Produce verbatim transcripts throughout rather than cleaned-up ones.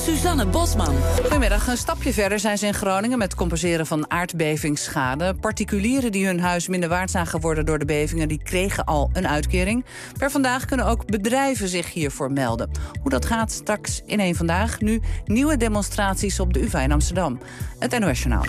Suzanne Bosman. Goedemiddag. Een stapje verder zijn ze in Groningen met het compenseren van aardbevingsschade. Particulieren die hun huis minder waard zijn geworden door de bevingen, die kregen al een uitkering. Per vandaag kunnen ook bedrijven zich hiervoor melden. Hoe dat gaat straks in één Vandaag. Nu nieuwe demonstraties op de U vA in Amsterdam. Het N O S Journaal.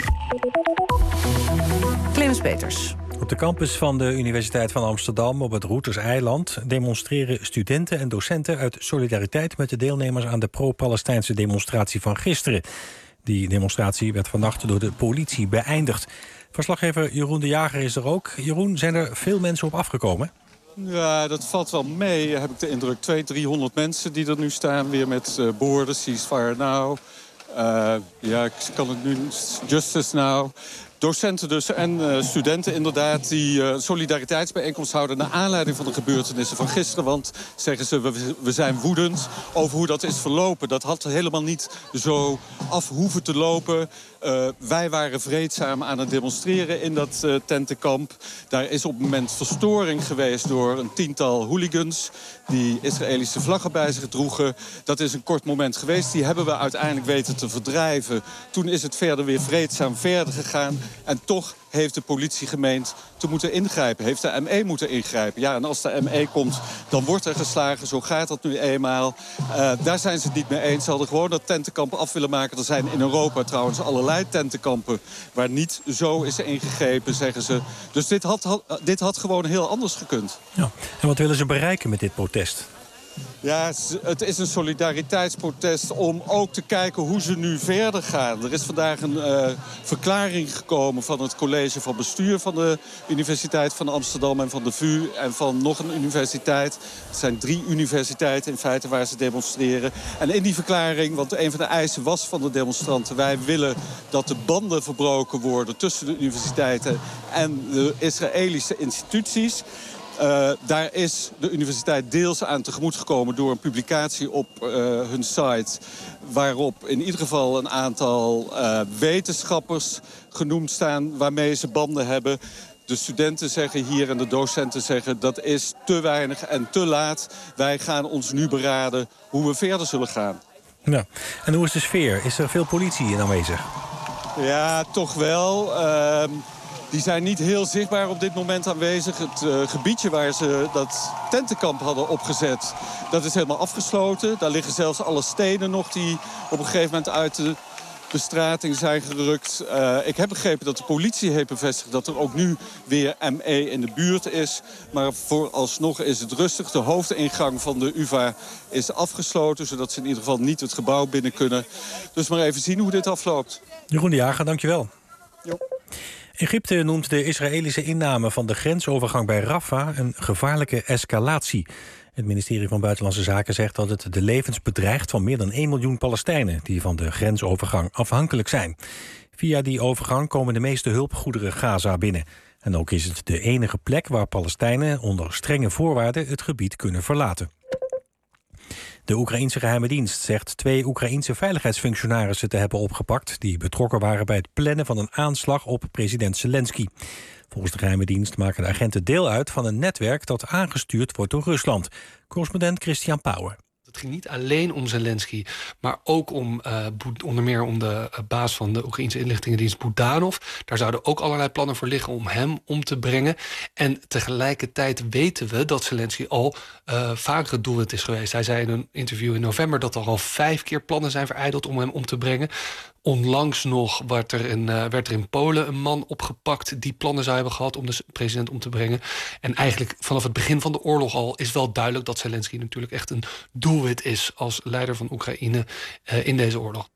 Clemens Peters. Op de campus van de Universiteit van Amsterdam op het Routers-eiland demonstreren studenten en docenten uit solidariteit met de deelnemers aan de pro-Palestijnse demonstratie van gisteren. Die demonstratie werd vannacht door de politie beëindigd. Verslaggever Jeroen de Jager is er ook. Jeroen, zijn er veel mensen op afgekomen? Ja, dat valt wel mee, heb ik de indruk. tweehonderd, driehonderd mensen die er nu staan, weer met uh, borden, ceasefire now. Uh, ja, ik kan het nu, justice now. Docenten dus en uh, studenten inderdaad die uh, solidariteitsbijeenkomst houden naar aanleiding van de gebeurtenissen van gisteren. Want, zeggen ze, we, we zijn woedend over hoe dat is verlopen. Dat had helemaal niet zo af hoeven te lopen. Uh, wij waren vreedzaam aan het demonstreren in dat uh, tentenkamp. Daar is op het moment verstoring geweest door een tiental hooligans die Israëlische vlaggen bij zich droegen. Dat is een kort moment geweest. Die hebben we uiteindelijk weten te verdrijven. Toen is het verder weer vreedzaam verder gegaan. En toch heeft de politie gemeend te moeten ingrijpen. Heeft de M E moeten ingrijpen. Ja, en als de M E komt, dan wordt er geslagen. Zo gaat dat nu eenmaal. Uh, daar zijn ze het niet mee eens. Ze hadden gewoon dat tentenkamp af willen maken. Er zijn in Europa trouwens allerlei tentenkampen waar niet zo is ingegrepen, zeggen ze. Dus dit had, had, dit had gewoon heel anders gekund. Ja. En wat willen ze bereiken met dit protest? Ja, het is een solidariteitsprotest om ook te kijken hoe ze nu verder gaan. Er is vandaag een uh, verklaring gekomen van het college van bestuur van de Universiteit van Amsterdam en van de V U en van nog een universiteit. Het zijn drie universiteiten in feite waar ze demonstreren. En in die verklaring, want een van de eisen was van de demonstranten, wij willen dat de banden verbroken worden tussen de universiteiten en de Israëlische instituties. Uh, daar is de universiteit deels aan tegemoet gekomen door een publicatie op uh, hun site, waarop in ieder geval een aantal uh, wetenschappers genoemd staan waarmee ze banden hebben. De studenten zeggen hier en de docenten zeggen dat is te weinig en te laat. Wij gaan ons nu beraden hoe we verder zullen gaan. Ja. En hoe is de sfeer? Is er veel politie in aanwezig? Ja, toch wel. Uh, Die zijn niet heel zichtbaar op dit moment aanwezig. Het uh, gebiedje waar ze dat tentenkamp hadden opgezet, dat is helemaal afgesloten. Daar liggen zelfs alle stenen nog die op een gegeven moment uit de bestrating zijn gerukt. Uh, ik heb begrepen dat de politie heeft bevestigd dat er ook nu weer M E in de buurt is. Maar vooralsnog is het rustig. De hoofdingang van de U vA is afgesloten, zodat ze in ieder geval niet het gebouw binnen kunnen. Dus maar even zien hoe dit afloopt. Jeroen de Jager, dankjewel. Jo. Egypte noemt de Israëlische inname van de grensovergang bij Rafah een gevaarlijke escalatie. Het ministerie van Buitenlandse Zaken zegt dat het de levens bedreigt van meer dan één miljoen Palestijnen die van de grensovergang afhankelijk zijn. Via die overgang komen de meeste hulpgoederen Gaza binnen. En ook is het de enige plek waar Palestijnen onder strenge voorwaarden het gebied kunnen verlaten. De Oekraïense geheime dienst zegt twee Oekraïense veiligheidsfunctionarissen te hebben opgepakt die betrokken waren bij het plannen van een aanslag op president Zelensky. Volgens de geheime dienst maken de agenten deel uit van een netwerk dat aangestuurd wordt door Rusland. Correspondent Christian Pauwer. Het ging niet alleen om Zelensky, maar ook om uh, onder meer om de uh, baas van de Oekraïense inlichtingendienst Budanov. Daar zouden ook allerlei plannen voor liggen om hem om te brengen. En tegelijkertijd weten we dat Zelensky al uh, vaker het doelwit is geweest. Hij zei in een interview in november dat er al vijf keer plannen zijn verijdeld om hem om te brengen. Onlangs nog werd er, in, uh, werd er in Polen een man opgepakt die plannen zou hebben gehad om de president om te brengen. En eigenlijk vanaf het begin van de oorlog al is wel duidelijk dat Zelensky natuurlijk echt een doelwit is als leider van Oekraïne uh, in deze oorlog.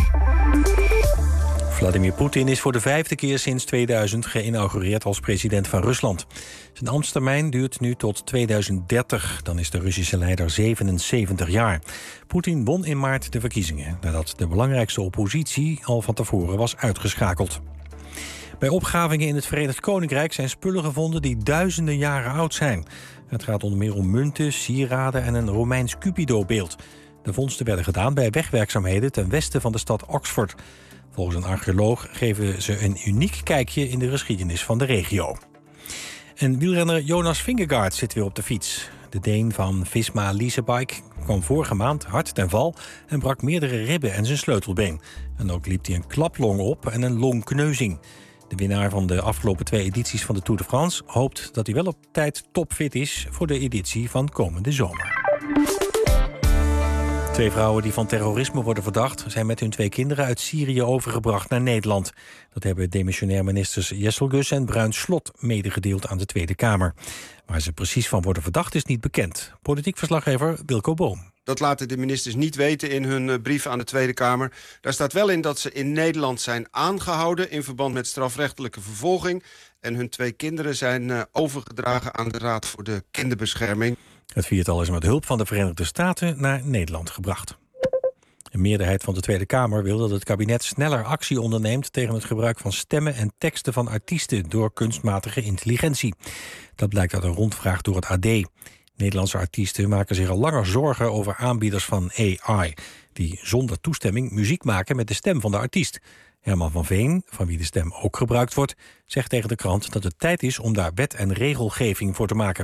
Vladimir Poetin is voor de vijfde keer sinds tweeduizend geïnaugureerd als president van Rusland. Zijn ambtstermijn duurt nu tot tweeduizend dertig. Dan is de Russische leider zevenenzeventig jaar. Poetin won in maart de verkiezingen, nadat de belangrijkste oppositie al van tevoren was uitgeschakeld. Bij opgravingen in het Verenigd Koninkrijk zijn spullen gevonden die duizenden jaren oud zijn. Het gaat onder meer om munten, sieraden en een Romeins Cupido-beeld. De vondsten werden gedaan bij wegwerkzaamheden ten westen van de stad Oxford. Volgens een archeoloog geven ze een uniek kijkje in de geschiedenis van de regio. En wielrenner Jonas Vingegaard zit weer op de fiets. De Deen van Visma Leasebike kwam vorige maand hard ten val en brak meerdere ribben en zijn sleutelbeen. En ook liep hij een klaplong op en een longkneuzing. De winnaar van de afgelopen twee edities van de Tour de France hoopt dat hij wel op tijd topfit is voor de editie van komende zomer. Twee vrouwen die van terrorisme worden verdacht zijn met hun twee kinderen uit Syrië overgebracht naar Nederland. Dat hebben demissionair ministers Jesselgus en Bruins Slot medegedeeld aan de Tweede Kamer. Waar ze precies van worden verdacht is niet bekend. Politiek verslaggever Wilco Boom. Dat laten de ministers niet weten in hun brief aan de Tweede Kamer. Daar staat wel in dat ze in Nederland zijn aangehouden in verband met strafrechtelijke vervolging. En hun twee kinderen zijn overgedragen aan de Raad voor de Kinderbescherming. Het viertal is met hulp van de Verenigde Staten naar Nederland gebracht. Een meerderheid van de Tweede Kamer wil dat het kabinet sneller actie onderneemt tegen het gebruik van stemmen en teksten van artiesten door kunstmatige intelligentie. Dat blijkt uit een rondvraag door het A D. Nederlandse artiesten maken zich al langer zorgen over aanbieders van A I, die zonder toestemming muziek maken met de stem van de artiest. Herman van Veen, van wie de stem ook gebruikt wordt, zegt tegen de krant dat het tijd is om daar wet en regelgeving voor te maken.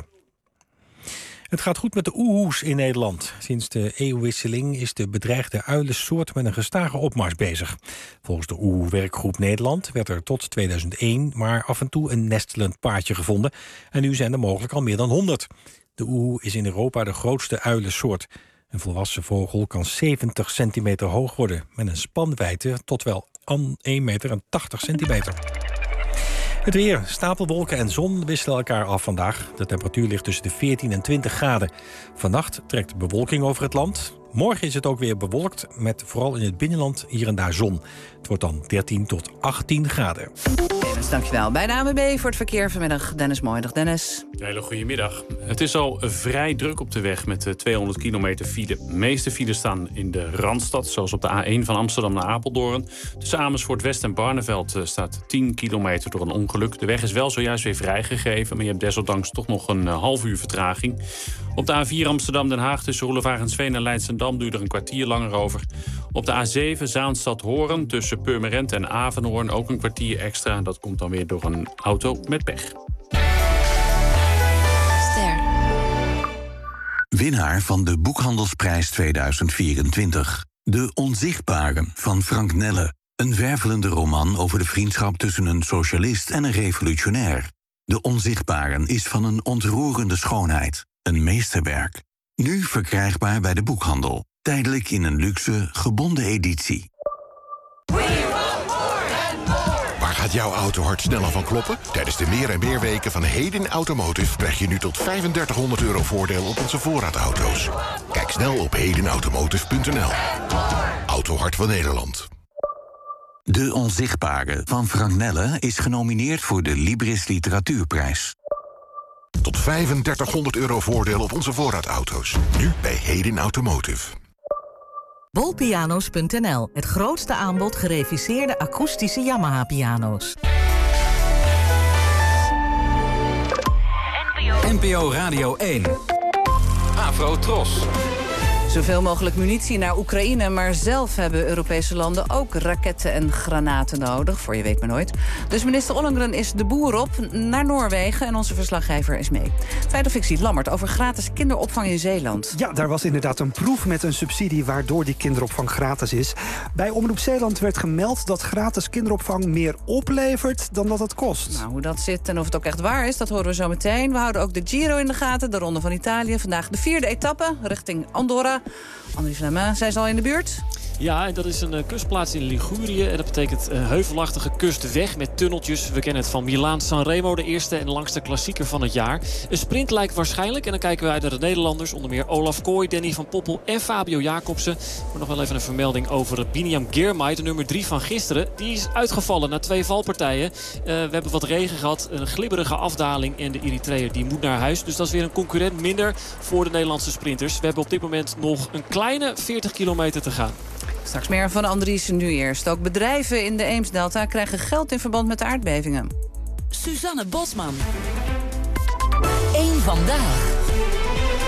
Het gaat goed met de oehoes in Nederland. Sinds de eeuwwisseling is de bedreigde uilensoort met een gestage opmars bezig. Volgens de Oehoe-werkgroep Nederland werd er tot tweeduizend één maar af en toe een nestelend paartje gevonden. En nu zijn er mogelijk al meer dan honderd. De oehoe is in Europa de grootste uilensoort. Een volwassen vogel kan zeventig centimeter hoog worden, met een spanwijdte tot wel één meter en tachtig centimeter. Het weer, stapelwolken en zon wisselen elkaar af vandaag. De temperatuur ligt tussen de veertien en twintig graden. Vannacht trekt bewolking over het land. Morgen is het ook weer bewolkt, met vooral in het binnenland hier en daar zon. Het wordt dan dertien tot achttien graden. Dennis, dankjewel. Bij de A N W B voor het verkeer vanmiddag. Dennis Mooi. Dag Dennis. Hele goede middag. Het is al vrij druk op de weg met tweehonderd kilometer file. De meeste files staan in de Randstad, zoals op de A één van Amsterdam naar Apeldoorn. Tussen Amersfoort West en Barneveld staat tien kilometer door een ongeluk. De weg is wel zojuist weer vrijgegeven, maar je hebt desondanks toch nog een half uur vertraging. Op de A vier Amsterdam-Den Haag tussen Roelevarensveen en Leidschendam duurt er een kwartier langer over. Op de A zeven Zaanstad-Hoorn tussen Purmerend en Avenhoorn ook een kwartier extra. Dat komt dan weer door een auto met pech. Ster. Winnaar van de Boekhandelsprijs tweeduizend vierentwintig. De Onzichtbaren van Frank Nelle. Een wervelende roman over de vriendschap tussen een socialist en een revolutionair. De Onzichtbaren is van een ontroerende schoonheid. Een meesterwerk. Nu verkrijgbaar bij de boekhandel. Tijdelijk in een luxe, gebonden editie. Waar gaat jouw autohart sneller van kloppen? Tijdens de meer en meer weken van Hedin Automotive krijg je nu tot vijfendertighonderd euro voordeel op onze voorraadauto's. Kijk snel op hedin automotive punt n l. Autohart van Nederland. De Onzichtbare van Frank Nelle is genomineerd voor de Libris Literatuurprijs. Tot vijfendertighonderd euro voordeel op onze voorraadauto's. Nu bij Hedin Automotive. Bolpiano's punt n l, het grootste aanbod gereviseerde akoestische Yamaha-piano's. N P O Radio één. Afro Tros. Zoveel mogelijk munitie naar Oekraïne, maar zelf hebben Europese landen ook raketten en granaten nodig. Voor je weet maar nooit. Dus minister Ollongren is de boer op naar Noorwegen en onze verslaggever is mee. Feit of fictie, Lammert, over gratis kinderopvang in Zeeland. Ja, daar was inderdaad een proef met een subsidie waardoor die kinderopvang gratis is. Bij Omroep Zeeland werd gemeld dat gratis kinderopvang meer oplevert dan dat het kost. Nou, hoe dat zit en of het ook echt waar is, dat horen we zo meteen. We houden ook de Giro in de gaten, de Ronde van Italië. Vandaag de vierde etappe richting Andorra. André Flemmen, zijn ze al in de buurt? Ja, en dat is een uh, kustplaats in Ligurië. En dat betekent uh, heuvelachtige kustweg met tunneltjes. We kennen het van Milaan-Sanremo, de eerste en langste klassieker van het jaar. Een sprint lijkt waarschijnlijk. En dan kijken we uit naar de Nederlanders. Onder meer Olaf Kooi, Danny van Poppel en Fabio Jacobsen. Maar nog wel even een vermelding over Biniam Girmay, de nummer drie van gisteren. Die is uitgevallen na twee valpartijen. Uh, we hebben wat regen gehad, een glibberige afdaling. En de Eritreër die moet naar huis. Dus dat is weer een concurrent minder voor de Nederlandse sprinters. We hebben op dit moment nog een kleine veertig kilometer te gaan. Straks meer van Andries, nu eerst. Ook bedrijven in de Eemsdelta krijgen geld in verband met de aardbevingen. Suzanne Bosman. Eén vandaag.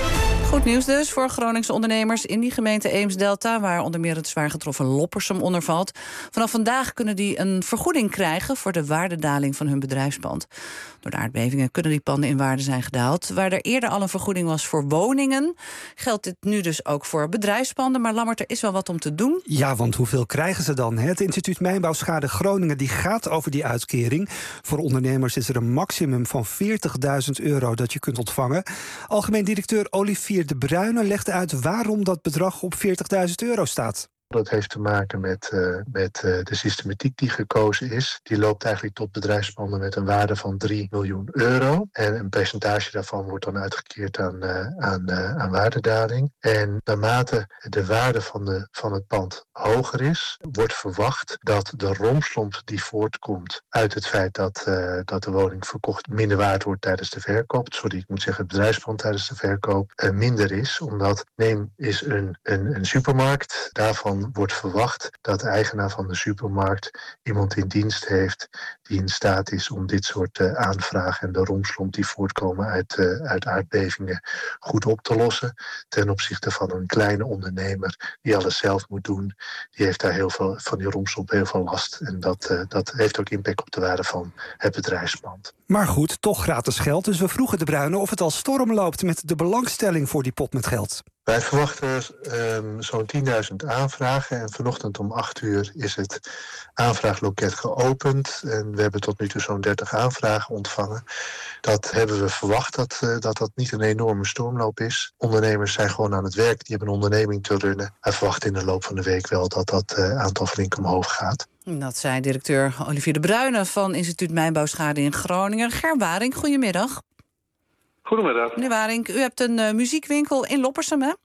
Goed nieuws dus voor Groningse ondernemers in die gemeente Eems-Delta, waar onder meer het zwaar getroffen Loppersum onder valt. Vanaf vandaag kunnen die een vergoeding krijgen voor de waardedaling van hun bedrijfspand. Door de aardbevingen kunnen die panden in waarde zijn gedaald. Waar er eerder al een vergoeding was voor woningen, geldt dit nu dus ook voor bedrijfspanden. Maar Lammert, er is wel wat om te doen. Ja, want hoeveel krijgen ze dan? Het instituut Mijnbouwschade Groningen die gaat over die uitkering. Voor ondernemers is er een maximum van veertigduizend euro dat je kunt ontvangen. Algemeen directeur Olivier De Bruyne legde uit waarom dat bedrag op veertigduizend euro staat. Dat heeft te maken met, uh, met uh, de systematiek die gekozen is. Die loopt eigenlijk tot bedrijfspanden met een waarde van drie miljoen euro. En een percentage daarvan wordt dan uitgekeerd aan, uh, aan, uh, aan waardedaling. En naarmate de waarde van, de, van het pand hoger is, wordt verwacht dat de rompslomp die voortkomt uit het feit dat, uh, dat de woning verkocht minder waard wordt tijdens de verkoop. Sorry, ik moet zeggen het bedrijfspand tijdens de verkoop uh, minder is. Omdat neem is een, een, een supermarkt, daarvan wordt verwacht dat de eigenaar van de supermarkt iemand in dienst heeft die in staat is om dit soort uh, aanvragen en de rompslomp die voortkomen uit, uh, uit aardbevingen goed op te lossen. Ten opzichte van een kleine ondernemer die alles zelf moet doen. Die heeft daar heel veel van die rompslomp heel veel last. En dat, uh, dat heeft ook impact op de waarde van het bedrijfspand. Maar goed, toch gratis geld. Dus we vroegen De Bruyne of het al storm loopt met de belangstelling voor die pot met geld. Wij verwachten um, zo'n tienduizend aanvragen en vanochtend om acht uur is het aanvraagloket geopend. En we hebben tot nu toe zo'n dertig aanvragen ontvangen. Dat hebben we verwacht dat, uh, dat dat niet een enorme stormloop is. Ondernemers zijn gewoon aan het werk, die hebben een onderneming te runnen. Wij verwachten in de loop van de week wel dat dat uh, aantal flink omhoog gaat. Dat zei directeur Olivier De Bruyne van Instituut Mijnbouwschade in Groningen. Ger Waring, goedemiddag. Goedemiddag. Meneer Waring, u hebt een uh, muziekwinkel in Loppersum, hè?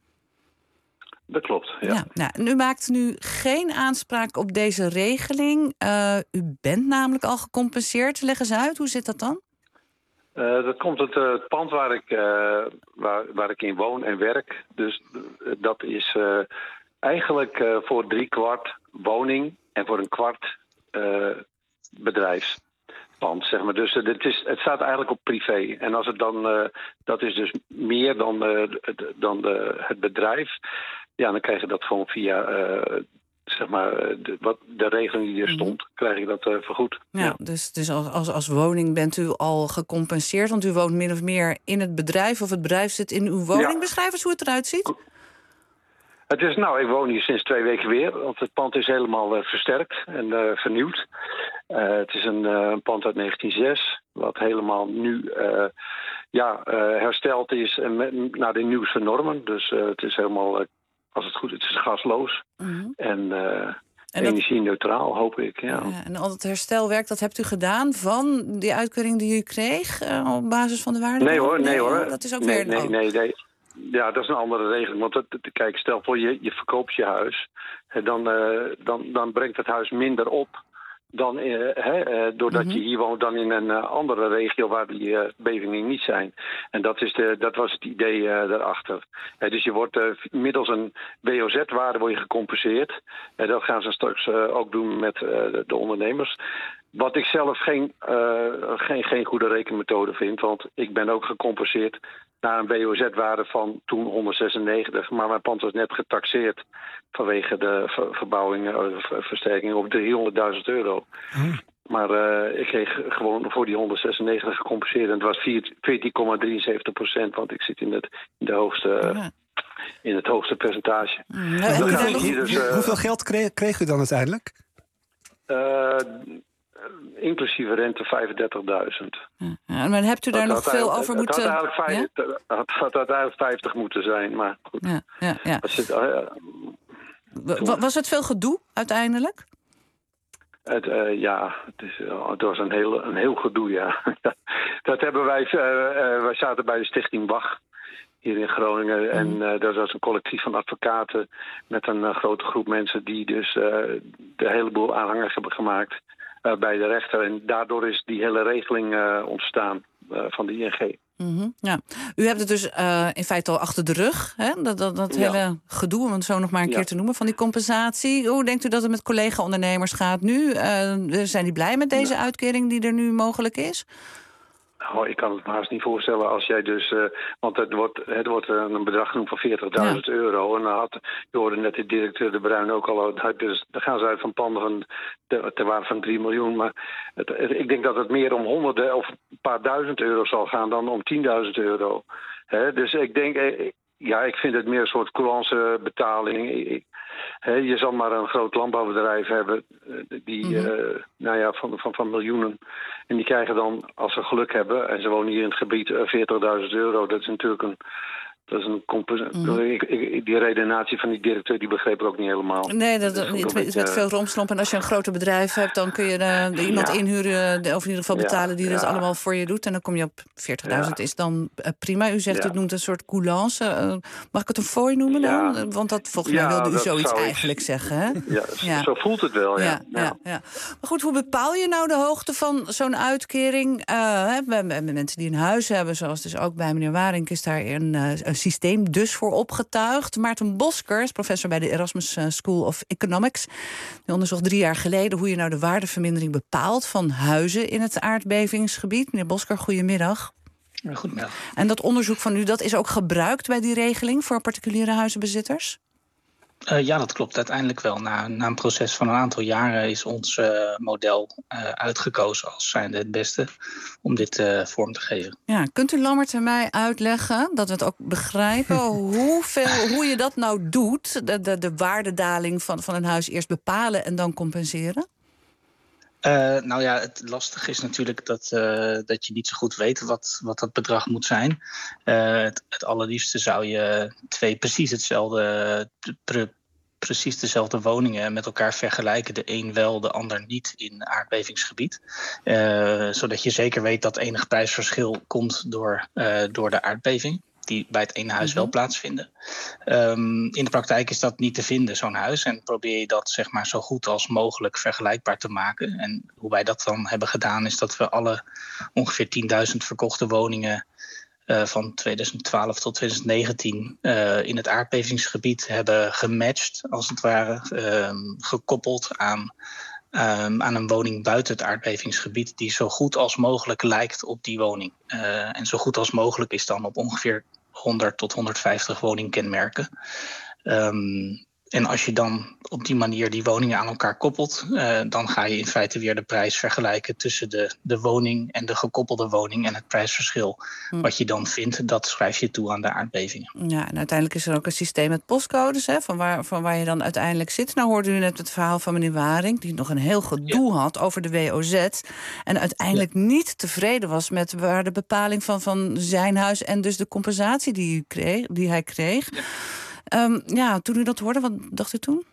Dat klopt, ja. ja nou, u maakt nu geen aanspraak op deze regeling. Uh, u bent namelijk al gecompenseerd. Leg eens uit, hoe zit dat dan? Uh, dat komt uit uh, het pand waar ik, uh, waar, waar ik in woon en werk. Dus uh, dat is uh, eigenlijk uh, voor drie kwart woning en voor een kwart uh, bedrijfs. Pand, zeg maar. Dus uh, het, is, het staat eigenlijk op privé. En als het dan, uh, dat is dus meer dan, uh, dan de, het bedrijf. Ja, dan krijg je dat gewoon via, uh, zeg maar, de, wat, de regeling die er stond, mm-hmm. krijg je dat uh, vergoed. Ja, ja. Dus, dus als, als, als woning bent u al gecompenseerd, want u woont min of meer in het bedrijf, of het bedrijf zit in uw woning. Ja. Beschrijf eens hoe het eruit ziet. Het is, nou, ik woon hier sinds twee weken weer, want het pand is helemaal uh, versterkt en uh, vernieuwd. Uh, het is een uh, pand uit negentien zes, wat helemaal nu uh, ja, uh, hersteld is en met, naar de nieuwste normen. Dus uh, het is helemaal, uh, als het goed is, het is gasloos mm-hmm. en, uh, en energie-neutraal, hoop ik. Ja. Ja, en al het herstelwerk, dat hebt u gedaan van die uitkering die u kreeg uh, op basis van de waarde? Nee hoor, nee, nee hoor. Dat is ook nee, weer nee, een nee, nee, nee. Ja, dat is een andere regeling. Want dat, kijk, stel voor je, je verkoopt je huis. Dan, uh, dan, dan brengt het huis minder op dan uh, hè, uh, doordat mm-hmm. je hier woont dan in een uh, andere regio waar die uh, bevingen niet zijn. En dat, is de, dat was het idee uh, daarachter. Uh, dus je wordt uh, middels een W O Z-waarde word je gecompenseerd. En uh, dat gaan ze straks uh, ook doen met uh, de, de ondernemers. Wat ik zelf geen, uh, geen, geen goede rekenmethode vind. Want ik ben ook gecompenseerd naar een W O Z-waarde van toen honderdzesennegentig. Maar mijn pand was net getaxeerd vanwege de ver, verbouwing, uh, ver, versterking op driehonderdduizend euro. Hmm. Maar uh, ik kreeg gewoon voor die honderdzesennegentig gecompenseerd. En het was veertien komma drieënzeventig procent, want ik zit in het, in de hoogste... Uh, ja. in het hoogste percentage. Hmm. Dus hoeveel, dus, uh, hoeveel geld kreeg, kreeg u dan uiteindelijk? Uh, inclusief rente vijfendertigduizend. Ja, ja, maar hebt u daar dat nog veel over moeten... Het had eigenlijk, ja? het had eigenlijk vijftig moeten zijn, maar goed. Ja, ja, ja. Het, uh, was het veel gedoe uiteindelijk? Het, uh, ja, het, is, uh, het was een heel, een heel gedoe, ja. Dat hebben wij... Uh, uh, wij zaten bij de Stichting Wach hier in Groningen. Mm. En uh, dat was een collectief van advocaten met een uh, grote groep mensen die dus uh, de hele boel aanhangers hebben gemaakt uh, bij de rechter. En daardoor is die hele regeling uh, ontstaan uh, van de I N G. Mm-hmm, ja. U hebt het dus uh, in feite al achter de rug, hè? dat, dat, dat hele ja. gedoe, om het zo nog maar een ja. keer te noemen, van die compensatie. Hoe denkt u dat het met collega-ondernemers gaat nu? Uh, zijn die blij met deze ja. uitkering die er nu mogelijk is? Nou, ik kan het me haast niet voorstellen als jij dus... Uh, want het wordt, het wordt een bedrag genoemd van veertigduizend ja. euro. En dan had, je hoorde net de directeur De Bruin ook al... Dus dan gaan ze uit van panden van, ter, ter waarde van drie miljoen. Maar het, het, ik denk dat het meer om honderden of een paar duizend euro zal gaan... dan om tienduizend euro. He, dus ik denk... Ja, ik vind het meer een soort coulance betaling. Ik, he, je zal maar een groot landbouwbedrijf hebben... die mm-hmm. uh, nou ja, van, van, van miljoenen... En die krijgen dan, als ze geluk hebben... en ze wonen hier in het gebied, veertigduizend euro. Dat is natuurlijk een... Dat is een comp- mm. ik, ik, die redenatie van die directeur, die begreep ik ook niet helemaal. Nee, dat, dat het is met veel romslomp. En als je een groter bedrijf hebt, dan kun je uh, iemand ja. inhuren... of in ieder geval betalen die ja, dat ja. allemaal voor je doet. En dan kom je op veertigduizend, ja. is dan uh, prima. U zegt, ja. u noemt een soort coulance. Uh, mag ik het een fooi noemen ja. dan? Want dat, volgens ja, mij wilde u zoiets ik... eigenlijk zeggen, hè? Ja, ja, zo voelt het wel, ja. Ja, ja. Ja, ja. Maar goed, hoe bepaal je nou de hoogte van zo'n uitkering? Uh, hè, bij, bij mensen die een huis hebben, zoals dus ook bij meneer Waring... is daar een, uh, een systeem dus voor opgetuigd. Maarten Bosker is professor bij de Erasmus School of Economics. Die onderzocht drie jaar geleden hoe je nou de waardevermindering bepaalt van huizen in het aardbevingsgebied. Meneer Bosker, goedemiddag. Goedemiddag. En dat onderzoek van u, dat is ook gebruikt bij die regeling voor particuliere huizenbezitters? Uh, ja, dat klopt uiteindelijk wel. Na, na een proces van een aantal jaren is ons uh, model uh, uitgekozen als zijnde het beste om dit uh, vorm te geven. Ja, kunt u Lammert en mij uitleggen, dat we het ook begrijpen, hoeveel, hoe je dat nou doet, de, de, de waardedaling van, van een huis eerst bepalen en dan compenseren? Uh, nou ja, het lastige is natuurlijk dat, uh, dat je niet zo goed weet wat, wat dat bedrag moet zijn. Uh, het, het allerliefste zou je twee precies hetzelfde, pre, precies dezelfde woningen met elkaar vergelijken. De een wel, de ander niet in aardbevingsgebied. Uh, zodat je zeker weet dat enig prijsverschil komt door, uh, door de aardbeving. Die bij het ene huis wel plaatsvinden. Um, in de praktijk is dat niet te vinden, zo'n huis. En probeer je dat zeg maar zo goed als mogelijk vergelijkbaar te maken. En hoe wij dat dan hebben gedaan is dat we alle ongeveer tienduizend verkochte woningen... Uh, van tweeduizend twaalf tot tweeduizend negentien uh, in het aardbevingsgebied hebben gematcht, als het ware. Uh, gekoppeld aan... Um, aan een woning buiten het aardbevingsgebied... die zo goed als mogelijk lijkt op die woning. Uh, en zo goed als mogelijk is dan op ongeveer honderd tot honderdvijftig woningkenmerken. Um, en als je dan op die manier die woningen aan elkaar koppelt... Uh, dan ga je in feite weer de prijs vergelijken... tussen de, de woning en de gekoppelde woning en het prijsverschil. Hm. Wat je dan vindt, dat schrijf je toe aan de aardbevingen. Ja, en uiteindelijk is er ook een systeem met postcodes... Hè, van, waar, van waar je dan uiteindelijk zit. Nou hoorde u net het verhaal van meneer Waring... die nog een heel gedoe ja. had over de W O Z... en uiteindelijk ja. niet tevreden was met waar de bepaling van, van zijn huis... en dus de compensatie die, u kreeg, die hij kreeg... Ja. Um, ja, toen u dat hoorde, wat dacht u toen?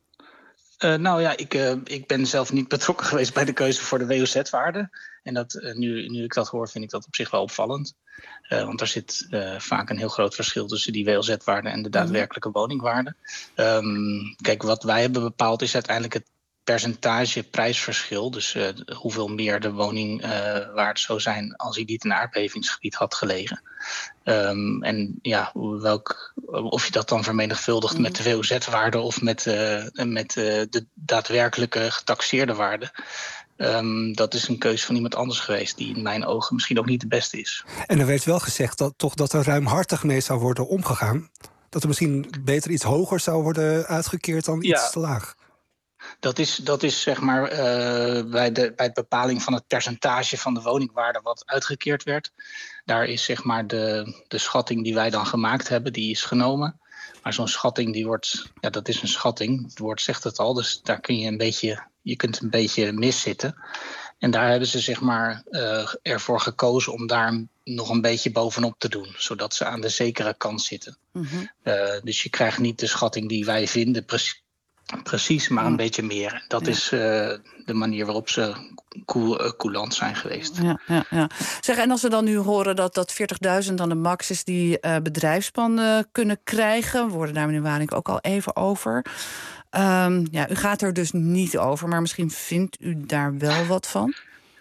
Uh, nou ja, ik, uh, ik ben zelf niet betrokken geweest bij de keuze voor de W O Z-waarde. En dat, uh, nu, nu ik dat hoor, vind ik dat op zich wel opvallend. Uh, want er zit uh, vaak een heel groot verschil tussen die W O Z-waarde en de daadwerkelijke woningwaarde. Um, kijk, wat wij hebben bepaald is uiteindelijk het percentage prijsverschil. Dus uh, hoeveel meer de woning uh, waard zou zijn als hij niet in een aardbevingsgebied had gelegen. Um, en ja, welk, of je dat dan vermenigvuldigt mm. met de W O Z-waarde of met, uh, met uh, de daadwerkelijke getaxeerde waarde. Um, dat is een keuze van iemand anders geweest die in mijn ogen misschien ook niet de beste is. En er werd wel gezegd dat, toch dat er ruimhartig mee zou worden omgegaan. Dat er misschien beter iets hoger zou worden uitgekeerd dan iets ja. te laag. Dat is, dat is zeg maar uh, bij, de, bij de bepaling van het percentage van de woningwaarde wat uitgekeerd werd. Daar is zeg maar de, de schatting die wij dan gemaakt hebben, die is genomen. Maar zo'n schatting, die wordt, ja, dat is een schatting. Het woord zegt het al, dus daar kun je een beetje, je kunt een beetje miszitten. En daar hebben ze zeg maar uh, ervoor gekozen om daar nog een beetje bovenop te doen. Zodat ze aan de zekere kant zitten. Mm-hmm. Uh, dus je krijgt niet de schatting die wij vinden precies. Precies, maar een ja. beetje meer. Dat ja. is uh, de manier waarop ze cool, uh, coulant zijn geweest. Ja, ja, ja. Zeg, en als we dan nu horen dat, dat veertigduizend dan de max is die uh, bedrijfspanden kunnen krijgen... we hoorden daar meneer Waring ook al even over. Um, ja, u gaat er dus niet over, maar misschien vindt u daar wel wat van?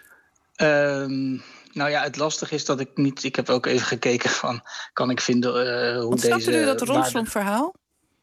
Um, nou ja, het lastige is dat ik niet... Ik heb ook even gekeken van, kan ik vinden uh, hoe wat deze... Wat snapte u dat romslomp verhaal?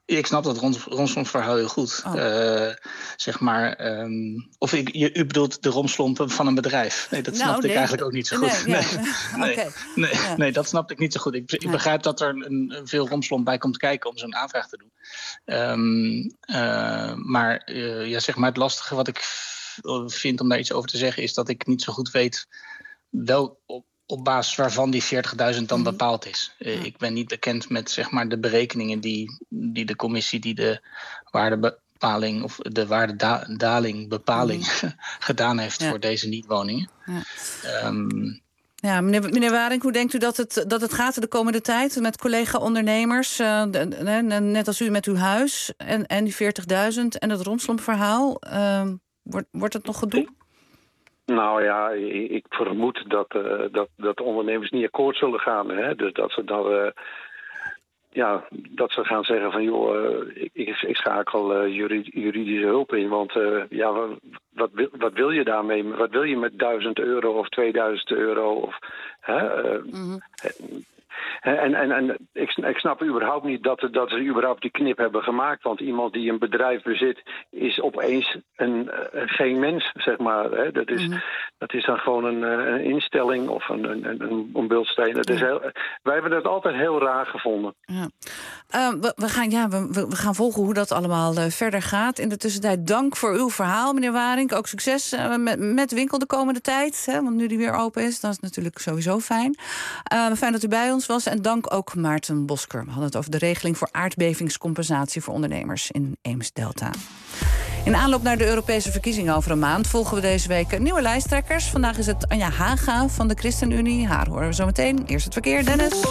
Ik snap dat rond, romslomverhaal heel goed. Oh. Uh, zeg maar, um, of ik, je, u bedoelt de romslompen van een bedrijf. Nee, dat nou, snapte nee, ik eigenlijk ook niet zo goed. Nee, nee. nee, okay. nee, ja. nee dat snapte ik niet zo goed. Ik, ik begrijp dat er een, een veel romslomp bij komt kijken om zo'n aanvraag te doen. Um, uh, maar uh, ja, zeg maar het lastige wat ik vind om daar iets over te zeggen is dat ik niet zo goed weet wel op, op basis waarvan die veertigduizend dan mm-hmm. bepaald is. Uh, ja. Ik ben niet bekend met zeg maar de berekeningen die, die de commissie die de waardebepaling of de waardedaling bepaling mm-hmm. gedaan heeft ja. voor deze niet-woningen. Ja. Um, Ja, meneer, meneer Waring, hoe denkt u dat het, dat het gaat de komende tijd met collega-ondernemers, uh, de, de, net als u met uw huis en, en die veertigduizend en het romslompverhaal? Uh, wordt, wordt het nog gedoe? Nou ja, ik vermoed dat, uh, dat, dat ondernemers niet akkoord zullen gaan. Hè? Dus dat ze dan uh, ja, dat ze gaan zeggen van joh, uh, ik, ik schakel uh, juridische hulp in. Want uh, ja, wat, wat wil je daarmee? Wat wil je met duizend euro of tweeduizend euro? Of, hè, uh, mm-hmm. En, en, en ik, ik snap überhaupt niet dat, dat ze überhaupt die knip hebben gemaakt. Want iemand die een bedrijf bezit is opeens een, een, geen mens, zeg maar. Hè. Dat, is, mm-hmm. dat is dan gewoon een, een instelling of een, een, een, een beeldsteen. Dat is heel, wij hebben dat altijd heel raar gevonden. Ja. Uh, we, we, gaan, ja, we, we gaan volgen hoe dat allemaal uh, verder gaat. In de tussentijd dank voor uw verhaal, meneer Waring. Ook succes uh, met, met de winkel de komende tijd. Hè, want nu die weer open is, dat is natuurlijk sowieso fijn. Uh, fijn dat u bij ons was. En dank ook Maarten Bosker. We hadden het over de regeling voor aardbevingscompensatie voor ondernemers in Eems-Delta. In aanloop naar de Europese verkiezingen over een maand volgen we deze week nieuwe lijsttrekkers. Vandaag is het Anja Haga van de ChristenUnie. Haar horen we zo meteen. Eerst het verkeer, Dennis.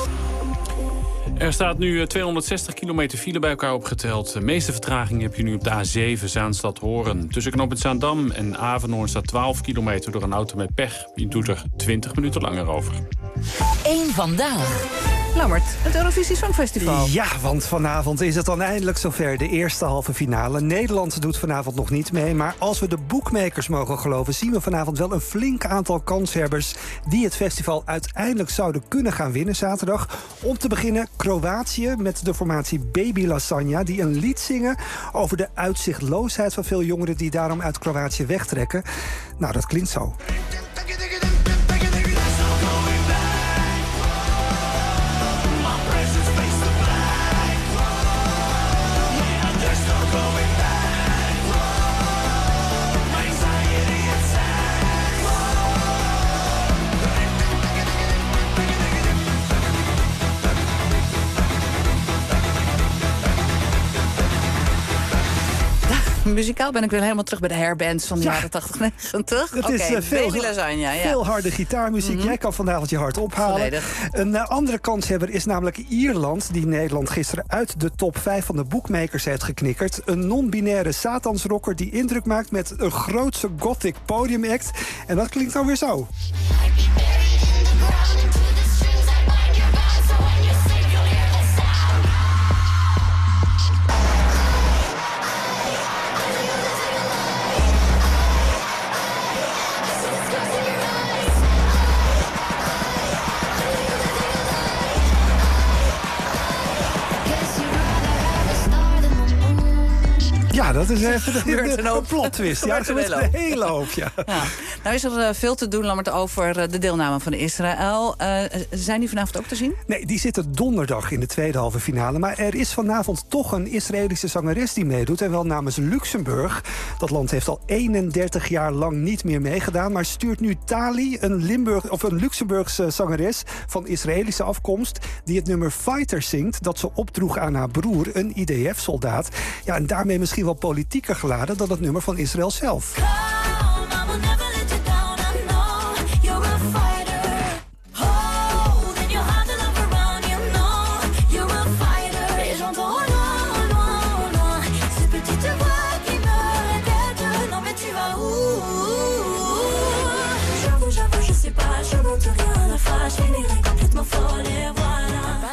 Er staat nu tweehonderdzestig kilometer file bij elkaar opgeteld. De meeste vertraging heb je nu op de A zeven Zaanstad-Hoorn. Tussen knooppunt Zaandam en Avenhoorn staat twaalf kilometer door een auto met pech. Je doet er twintig minuten langer over. Eén vandaag. Lammert, het Eurovisie Songfestival. Ja, want vanavond is het dan eindelijk zover, de eerste halve finale. Nederland doet vanavond nog niet mee, maar als we de boekmakers mogen geloven, zien we vanavond wel een flink aantal kanshebbers die het festival uiteindelijk zouden kunnen gaan winnen zaterdag. Om te beginnen Kroatië met de formatie Baby Lasagna, die een lied zingen over de uitzichtloosheid van veel jongeren die daarom uit Kroatië wegtrekken. Nou, dat klinkt zo. Muzikaal ben ik weer helemaal terug bij de hairbands van de ja. jaren tachtig, negentig. Het is okay, uh, veel, Baby Lasagna, ja. veel harde gitaarmuziek. Mm-hmm. Jij kan vanavond je hart ophalen. Volledig. Een uh, andere kanshebber is namelijk Ierland, die Nederland gisteren uit de top vijf van de boekmakers heeft geknikkerd. Een non-binaire satansrocker die indruk maakt met een grootse gothic podiumact. En dat klinkt dan weer zo. Ja, dat is even de, de, de, de plot twist. Ja, dat is een hele hoop. Ja. Ja. Nou is er uh, veel te doen, Lammert, over uh, de deelname van Israël. Uh, zijn die vanavond ook te zien? Nee, die zitten donderdag in de tweede halve finale. Maar er is vanavond toch een Israëlische zangeres die meedoet. En wel namens Luxemburg. Dat land heeft al eenendertig jaar lang niet meer meegedaan. Maar stuurt nu Tali, een, Limburg, of een Luxemburgse zangeres van Israëlische afkomst, die het nummer Fighter zingt, dat ze opdroeg aan haar broer, een I D F-soldaat. Ja, en daarmee misschien wel politieker geladen dan het nummer van Israël zelf.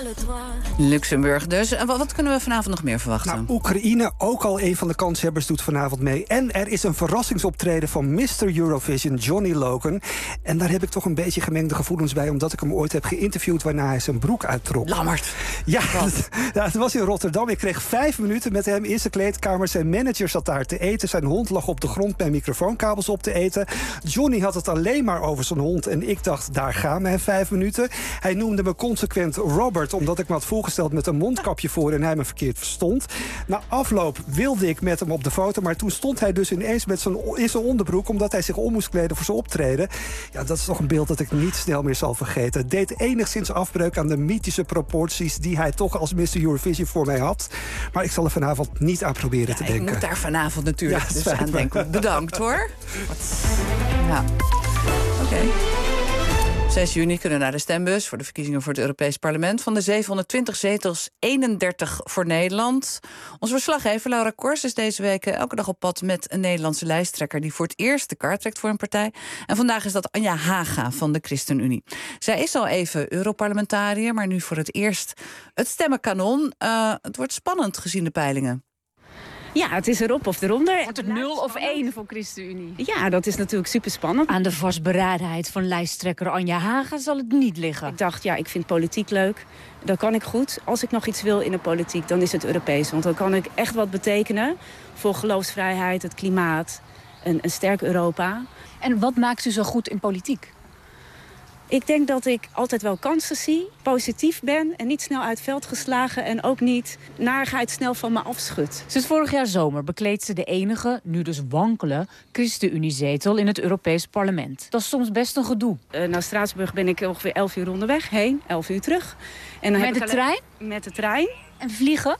Luxemburg dus. En wat kunnen we vanavond nog meer verwachten? Nou, Oekraïne, ook al een van de kanshebbers, doet vanavond mee. En er is een verrassingsoptreden van mister Eurovision, Johnny Logan. En daar heb ik toch een beetje gemengde gevoelens bij, omdat ik hem ooit heb geïnterviewd waarna hij zijn broek uittrok. Lammert. Ja, het, ja, het was in Rotterdam. Ik kreeg vijf minuten met hem in zijn kleedkamer. Zijn manager zat daar te eten. Zijn hond lag op de grond bij microfoonkabels op te eten. Johnny had het alleen maar over zijn hond. En ik dacht, daar gaan mijn vijf minuten. Hij noemde me consequent Robert, omdat ik me had voorgesteld met een mondkapje voor en hij me verkeerd verstond. Na afloop wilde ik met hem op de foto, maar toen stond hij dus ineens met zijn, in zijn onderbroek, omdat hij zich om moest kleden voor zijn optreden. Ja, dat is toch een beeld dat ik niet snel meer zal vergeten. Het deed enigszins afbreuk aan de mythische proporties die hij toch als mister Eurovision voor mij had. Maar ik zal er vanavond niet aan proberen ja, te ik denken. Ik moet daar vanavond natuurlijk ja, dus aan denken. Bedankt hoor. Ja. Oké. Okay. zes juni kunnen we naar de stembus voor de verkiezingen voor het Europees Parlement. Van de zevenhonderdtwintig zetels, eenendertig voor Nederland. Onze verslaggever Laura Kors is deze week elke dag op pad met een Nederlandse lijsttrekker die voor het eerst de kaart trekt voor een partij. En vandaag is dat Anja Haga van de ChristenUnie. Zij is al even Europarlementariër, maar nu voor het eerst het stemmenkanon. Uh, het wordt spannend gezien de peilingen. Ja, het is erop of eronder. Wordt het nul of één voor ChristenUnie? Ja, dat is natuurlijk super spannend. Aan de vastberadenheid van lijsttrekker Anja Haga zal het niet liggen. Ik dacht, ja, ik vind politiek leuk. Dat kan ik goed. Als ik nog iets wil in de politiek, dan is het Europees. Want dan kan ik echt wat betekenen voor geloofsvrijheid, het klimaat, een, een sterk Europa. En wat maakt u zo goed in politiek? Ik denk dat ik altijd wel kansen zie, positief ben en niet snel uit het veld geslagen en ook niet narigheid snel van me afschudt. Sinds vorig jaar zomer bekleedt ze de enige, nu dus wankele, ChristenUnie-zetel in het Europees Parlement. Dat is soms best een gedoe. Uh, naar Straatsburg ben ik ongeveer elf uur onderweg, heen, elf uur terug. En dan met heb de ik trein? Met de trein. En vliegen?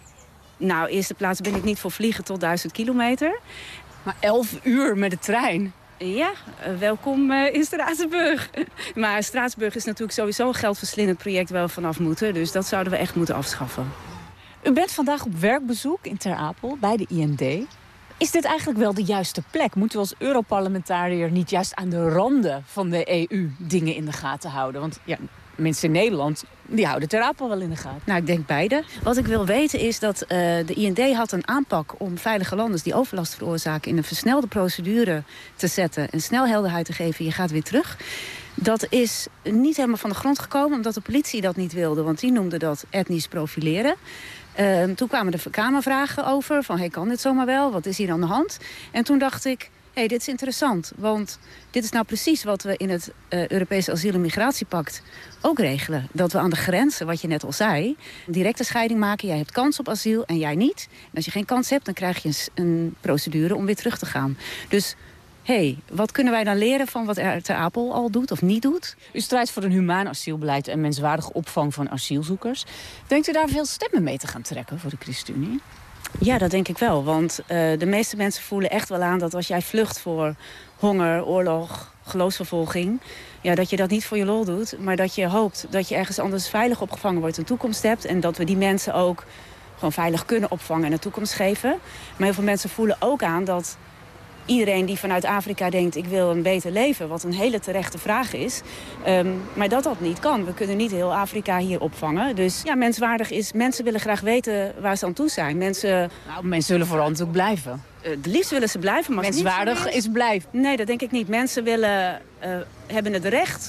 Nou, eerste plaats ben ik niet voor vliegen tot duizend kilometer. Maar elf uur met de trein? Ja, welkom in Straatsburg. Maar Straatsburg is natuurlijk sowieso een geldverslindend project waar we vanaf moeten. Dus dat zouden we echt moeten afschaffen. U bent vandaag op werkbezoek in Ter Apel bij de I N D. Is dit eigenlijk wel de juiste plek? Moet u als Europarlementariër niet juist aan de randen van de E U dingen in de gaten houden? Want ja, mensen in Nederland, die houden Ter Apel wel in de gaten. Nou, ik denk beide. Wat ik wil weten is dat uh, de I N D had een aanpak om veilige landers die overlast veroorzaken in een versnelde procedure te zetten en snel helderheid te geven. Je gaat weer terug. Dat is niet helemaal van de grond gekomen omdat de politie dat niet wilde, want die noemde dat etnisch profileren. Uh, toen kwamen er Kamervragen over van, hey, kan dit zomaar wel? Wat is hier aan de hand? En toen dacht ik, hé, hey, dit is interessant, want dit is nou precies wat we in het uh, Europese Asiel- en Migratiepact ook regelen. Dat we aan de grenzen, wat je net al zei, een directe scheiding maken. Jij hebt kans op asiel en jij niet. En als je geen kans hebt, dan krijg je een, een procedure om weer terug te gaan. Dus, hé, hey, wat kunnen wij dan leren van wat er Ter Apel al doet of niet doet? U strijdt voor een humaan asielbeleid en menswaardige opvang van asielzoekers. Denkt u daar veel stemmen mee te gaan trekken voor de ChristenUnie? Ja, dat denk ik wel. Want uh, de meeste mensen voelen echt wel aan dat als jij vlucht voor honger, oorlog, geloofsvervolging, ja, dat je dat niet voor je lol doet, maar dat je hoopt dat je ergens anders veilig opgevangen wordt, een toekomst hebt en dat we die mensen ook gewoon veilig kunnen opvangen en een toekomst geven. Maar heel veel mensen voelen ook aan dat iedereen die vanuit Afrika denkt, ik wil een beter leven, wat een hele terechte vraag is, um, maar dat dat niet kan. We kunnen niet heel Afrika hier opvangen. Dus ja, menswaardig is, mensen willen graag weten waar ze aan toe zijn. Mensen, nou, mensen willen vooral natuurlijk blijven. Uh, de liefst willen ze blijven. Maar menswaardig is, is blijven. Nee, dat denk ik niet. Mensen willen, uh, hebben het recht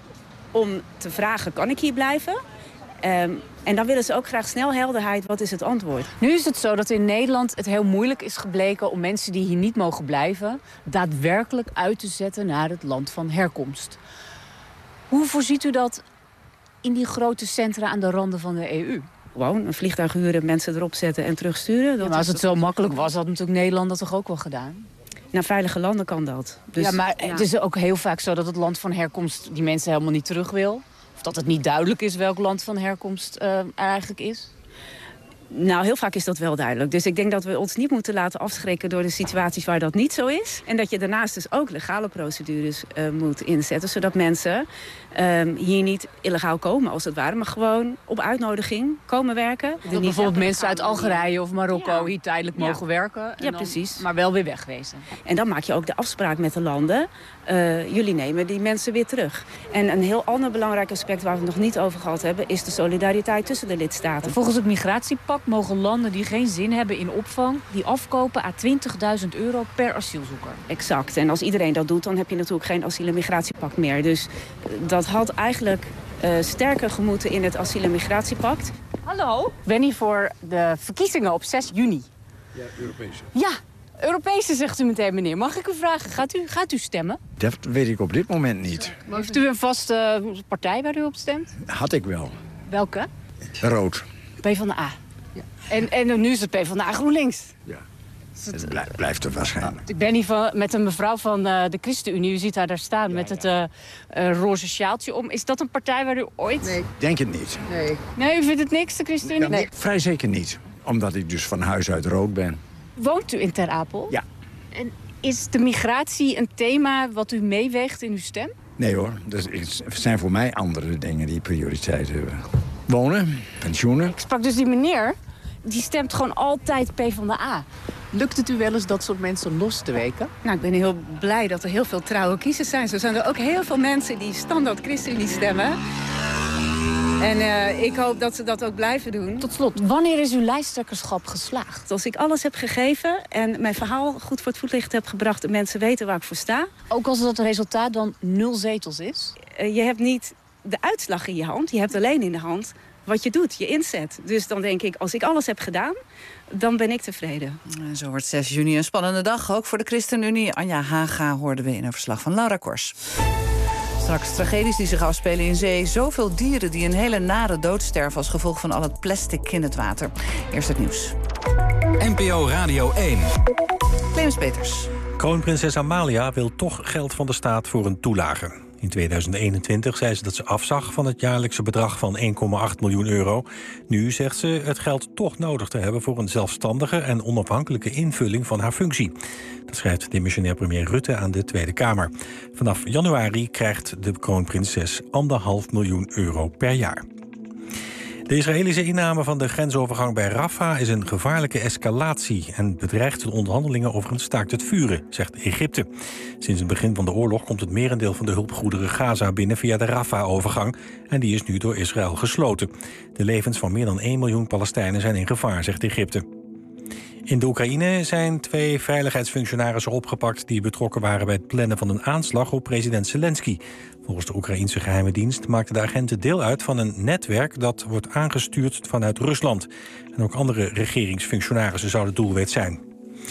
om te vragen, kan ik hier blijven? Um, en dan willen ze ook graag snel helderheid. Wat is het antwoord? Nu is het zo dat in Nederland het heel moeilijk is gebleken om mensen die hier niet mogen blijven daadwerkelijk uit te zetten naar het land van herkomst. Hoe voorziet u dat in die grote centra aan de randen van de E U? Gewoon een vliegtuig huren, mensen erop zetten en terugsturen. Dat ja, maar als het zo makkelijk was, had natuurlijk Nederland dat toch ook wel gedaan? Naar veilige landen kan dat. Dus, ja, maar ja. Het is ook heel vaak zo dat het land van herkomst die mensen helemaal niet terug wil. Of dat het niet duidelijk is welk land van herkomst uh, er eigenlijk is. Nou, heel vaak is dat wel duidelijk. Dus ik denk dat we ons niet moeten laten afschrikken door de situaties waar dat niet zo is. En dat je daarnaast dus ook legale procedures uh, moet inzetten. Zodat mensen um, hier niet illegaal komen als het ware. Maar gewoon op uitnodiging komen werken. Dat bijvoorbeeld mensen uit Algerije of Marokko ja. hier tijdelijk ja. mogen werken. En ja, dan, precies. Maar wel weer wegwezen. En dan maak je ook de afspraak met de landen. Uh, jullie nemen die mensen weer terug. En een heel ander belangrijk aspect waar we het nog niet over gehad hebben... is de solidariteit tussen de lidstaten. Volgens het migratiepact mogen landen die geen zin hebben in opvang... die afkopen à twintigduizend euro per asielzoeker. Exact. En als iedereen dat doet, dan heb je natuurlijk geen asiel- en migratiepact meer. Dus dat had eigenlijk uh, sterker gemoeten in het asiel- en migratiepact. Hallo, ik ben hier voor de verkiezingen op zes juni. Ja, Europese. Ja. Europese, zegt u meteen, meneer. Mag ik u vragen, gaat u, gaat u stemmen? Dat weet ik op dit moment niet. Maar heeft u een vaste partij waar u op stemt? Had ik wel. Welke? Rood. PvdA. Ja. En, en nu is het PvdA GroenLinks. Ja. Het blijft, blijft er waarschijnlijk. Ik ben hier van, met een mevrouw van uh, de ChristenUnie. U ziet haar daar staan ja, met ja. het uh, uh, roze sjaaltje om. Is dat een partij waar u ooit... Nee, denk het niet. Nee. Nee, u vindt het niks, de ChristenUnie? Ja, nee, vrij zeker niet. Omdat ik dus van huis uit rood ben. Woont u in Ter Apel? Ja. En is de migratie een thema wat u meeweegt in uw stem? Nee hoor, het zijn voor mij andere dingen die prioriteit hebben. Wonen, pensioenen. Ik sprak dus die meneer, die stemt gewoon altijd PvdA. Lukt het u wel eens dat soort mensen los te weken? Nou, ik ben heel blij dat er heel veel trouwe kiezers zijn. Zo zijn er ook heel veel mensen die standaard ChristenUnie stemmen. En uh, ik hoop dat ze dat ook blijven doen. Tot slot, wanneer is uw lijsttrekkerschap geslaagd? Als ik alles heb gegeven en mijn verhaal goed voor het voetlicht heb gebracht... en mensen weten waar ik voor sta. Ook als dat resultaat dan nul zetels is? Uh, je hebt niet de uitslag in je hand. Je hebt alleen in de hand wat je doet, je inzet. Dus dan denk ik, als ik alles heb gedaan, dan ben ik tevreden. En zo wordt zes juni een spannende dag, ook voor de ChristenUnie. Anja Haga hoorden we in een verslag van Laura Kors. Straks tragedies die zich afspelen in zee. Zoveel dieren die een hele nare dood sterven als gevolg van al het plastic in het water. Eerst het nieuws. N P O Radio één. Clemens Peters. Kroonprinses Amalia wil toch geld van de staat voor een toelage. In tweeduizend eenentwintig zei ze dat ze afzag van het jaarlijkse bedrag van één komma acht miljoen euro. Nu zegt ze het geld toch nodig te hebben voor een zelfstandige en onafhankelijke invulling van haar functie. Dat schrijft demissionair premier Rutte aan de Tweede Kamer. Vanaf januari krijgt de kroonprinses anderhalf miljoen euro per jaar. De Israëlische inname van de grensovergang bij Rafah is een gevaarlijke escalatie en bedreigt de onderhandelingen over een staakt het vuren, zegt Egypte. Sinds het begin van de oorlog komt het merendeel van de hulpgoederen Gaza binnen via de Rafah-overgang en die is nu door Israël gesloten. De levens van meer dan één miljoen Palestijnen zijn in gevaar, zegt Egypte. In de Oekraïne zijn twee veiligheidsfunctionarissen opgepakt die betrokken waren bij het plannen van een aanslag op president Zelensky. Volgens de Oekraïense geheime dienst maakten de agenten deel uit van een netwerk dat wordt aangestuurd vanuit Rusland. En ook andere regeringsfunctionarissen zouden doelwit zijn.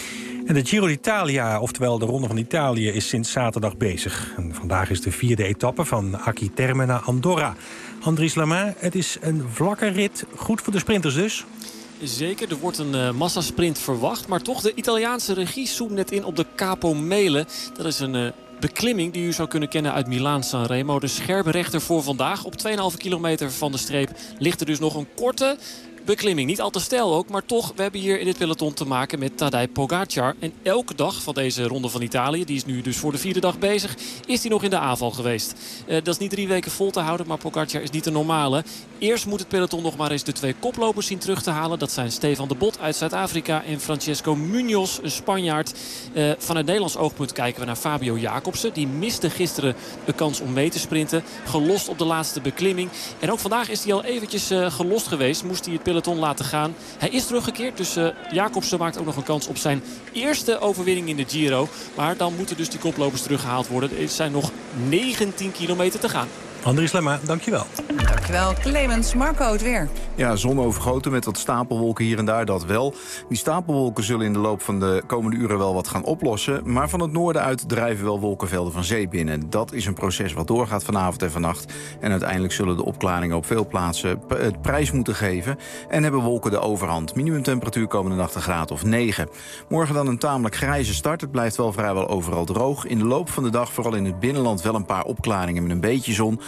En de Giro d'Italia, oftewel de Ronde van Italië, is sinds zaterdag bezig. En vandaag is de vierde etappe van Acqui Terme naar Andorra. Andries Lamain, het is een vlakke rit, goed voor de sprinters dus. Zeker, er wordt een uh, massasprint verwacht. Maar toch, de Italiaanse regie zoomt net in op de Capo Mele. Dat is een uh, beklimming die u zou kunnen kennen uit Milaan-San Remo. De scherpe rechter voor vandaag. Op twee komma vijf kilometer van de streep ligt er dus nog een korte beklimming. Niet al te steil ook, maar toch, we hebben hier in dit peloton te maken met Tadej Pogacar. En elke dag van deze Ronde van Italië, die is nu dus voor de vierde dag bezig, is hij nog in de aanval geweest. Uh, dat is niet drie weken vol te houden, maar Pogacar is niet de normale. Eerst moet het peloton nog maar eens de twee koplopers zien terug te halen. Dat zijn Stefan de Bot uit Zuid-Afrika en Francesco Munoz, een Spanjaard. Uh, vanuit Nederlands oogpunt kijken we naar Fabio Jacobsen. Die miste gisteren de kans om mee te sprinten. Gelost op de laatste beklimming. En ook vandaag is hij al eventjes uh, gelost geweest. Moest hij het peloton laten gaan. Hij is teruggekeerd, dus uh, Jacobsen maakt ook nog een kans op zijn eerste overwinning in de Giro. Maar dan moeten dus die koplopers teruggehaald worden. Er zijn nog negentien kilometer te gaan. Andries Lemma, dankjewel. Dankjewel, Clemens. Marco, het weer. Ja, zon overgoten met wat stapelwolken hier en daar, dat wel. Die stapelwolken zullen in de loop van de komende uren wel wat gaan oplossen. Maar van het noorden uit drijven wel wolkenvelden van zee binnen. Dat is een proces wat doorgaat vanavond en vannacht. En uiteindelijk zullen de opklaringen op veel plaatsen het prijs moeten geven. En hebben wolken de overhand. Minimumtemperatuur komende nacht een graad of negen. Morgen dan een tamelijk grijze start. Het blijft wel vrijwel overal droog. In de loop van de dag, vooral in het binnenland, wel een paar opklaringen met een beetje zon.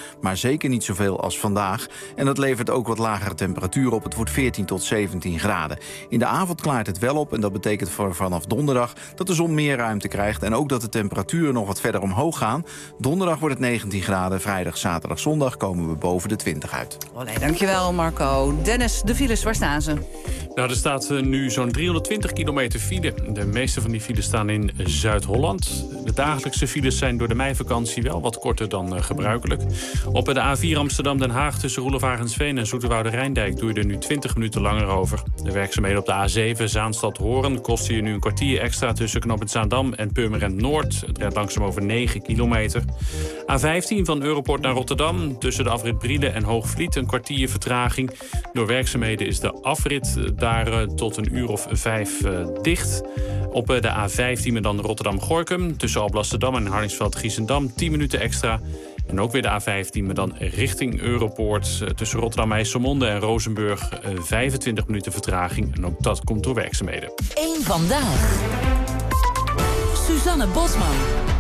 maar zeker niet zoveel als vandaag. En dat levert ook wat lagere temperatuur op. Het wordt veertien tot zeventien graden. In de avond klaart het wel op en dat betekent voor vanaf donderdag dat de zon meer ruimte krijgt en ook dat de temperaturen nog wat verder omhoog gaan. Donderdag wordt het negentien graden, vrijdag, zaterdag, zondag komen we boven de twintig uit. Olé, dankjewel Marco. Dennis, de files, waar staan ze? Nou, er staat nu zo'n driehonderdtwintig kilometer file. De meeste van die files staan in Zuid-Holland. De dagelijkse files zijn door de meivakantie wel wat korter dan uh, gebruikelijk. Op de A vier Amsterdam-Den Haag tussen Roelof-Arendsveen en Zoeterwoude-Rijndijk doe je er nu twintig minuten langer over. De werkzaamheden op de A zeven Zaanstad-Hoorn kosten je nu een kwartier extra tussen Knooppunt Zaandam en Purmerend Noord. Het rijdt langzaam over negen kilometer. A vijftien van Europort naar Rotterdam tussen de afrit Brielen en Hoogvliet een kwartier vertraging. Door werkzaamheden is de afrit daar uh, tot een uur of vijf uh, dicht. Op uh, de A vijftien met dan Rotterdam-Gorkum tussen Alblasserdam en Hardingsveld-Giessendam tien minuten extra. En ook weer de A vijftien, maar dan richting Europoort. Tussen Rotterdam-IJsselmonde en Rozenburg vijfentwintig minuten vertraging. En ook dat komt door werkzaamheden. Eén vandaag. Suzanne Bosman.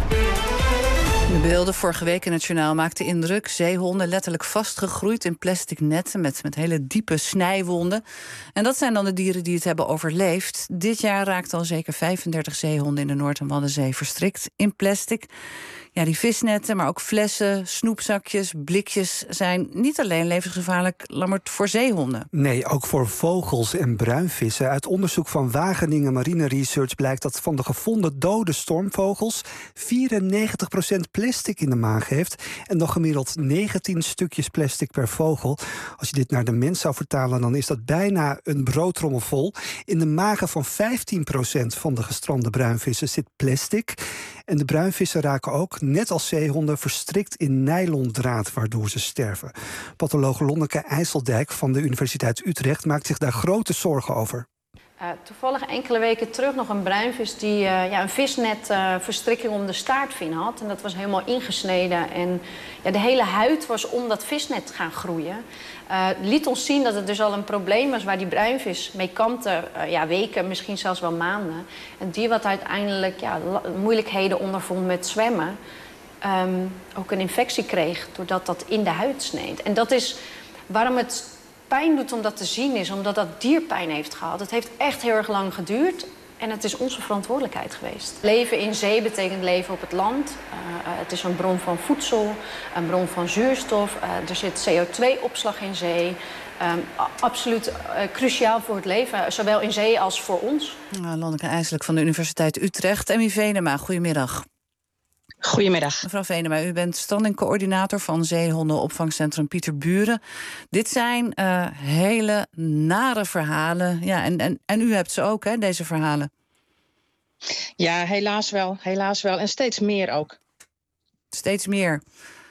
De beelden vorige week in het journaal maakten indruk. Zeehonden letterlijk vastgegroeid in plastic netten met, met hele diepe snijwonden. En dat zijn dan de dieren die het hebben overleefd. Dit jaar raakten al zeker vijfendertig zeehonden in de Noord- en Waddenzee verstrikt in plastic. Ja, die visnetten, maar ook flessen, snoepzakjes, blikjes zijn niet alleen levensgevaarlijk, Lammert, voor zeehonden. Nee, ook voor vogels en bruinvissen. Uit onderzoek van Wageningen Marine Research blijkt dat van de gevonden dode stormvogels vierennegentig procent plastic in de maag heeft en nog gemiddeld negentien stukjes plastic per vogel. Als je dit naar de mens zou vertalen, dan is dat bijna een broodtrommel vol. In de magen van vijftien procent van de gestrande bruinvissen zit plastic. En de bruinvissen raken ook, net als zeehonden, verstrikt in nylondraad, waardoor ze sterven. Patholoog Lonneke IJsseldijk van de Universiteit Utrecht maakt zich daar grote zorgen over. Uh, toevallig enkele weken terug nog een bruinvis die uh, ja, een visnet uh, verstrikking om de staartvin had. En dat was helemaal ingesneden. En ja, de hele huid was om dat visnet gaan groeien. Uh, liet ons zien dat het dus al een probleem was waar die bruinvis mee kampte. Uh, ja, weken, misschien zelfs wel maanden. Een dier wat uiteindelijk ja, moeilijkheden ondervond met zwemmen. Um, ook een infectie kreeg doordat dat in de huid sneed. En dat is waarom het pijn doet om dat te zien is, omdat dat dier pijn heeft gehad. Het heeft echt heel erg lang geduurd en het is onze verantwoordelijkheid geweest. Leven in zee betekent leven op het land. Uh, uh, het is een bron van voedsel, een bron van zuurstof. Uh, er zit C O twee opslag in zee. Um, absoluut uh, cruciaal voor het leven, zowel in zee als voor ons. Nou, Lonneke IJsselink van de Universiteit Utrecht. Emmy Venema, goedemiddag. Goedemiddag. Mevrouw Venema, u bent standingcoördinator van Zeehondenopvangcentrum Pieterburen. Dit zijn uh, hele nare verhalen. Ja, en, en, en u hebt ze ook, hè, deze verhalen? Ja, helaas wel. Helaas wel. En steeds meer ook. Steeds meer.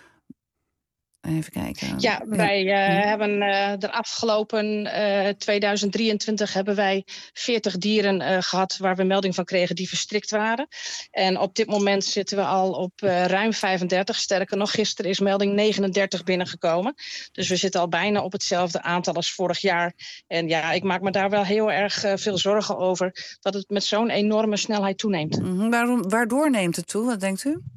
Even kijken. Ja, wij uh, ja. hebben uh, de afgelopen uh, tweeduizend drieëntwintig hebben wij veertig dieren uh, gehad waar we melding van kregen die verstrikt waren. En op dit moment zitten we al op uh, ruim vijfendertig. Sterker nog, gisteren is melding negenendertig binnengekomen. Dus we zitten al bijna op hetzelfde aantal als vorig jaar. En ja, ik maak me daar wel heel erg uh, veel zorgen over dat het met zo'n enorme snelheid toeneemt. Mm-hmm. Waarom, waardoor neemt het toe? Wat denkt u?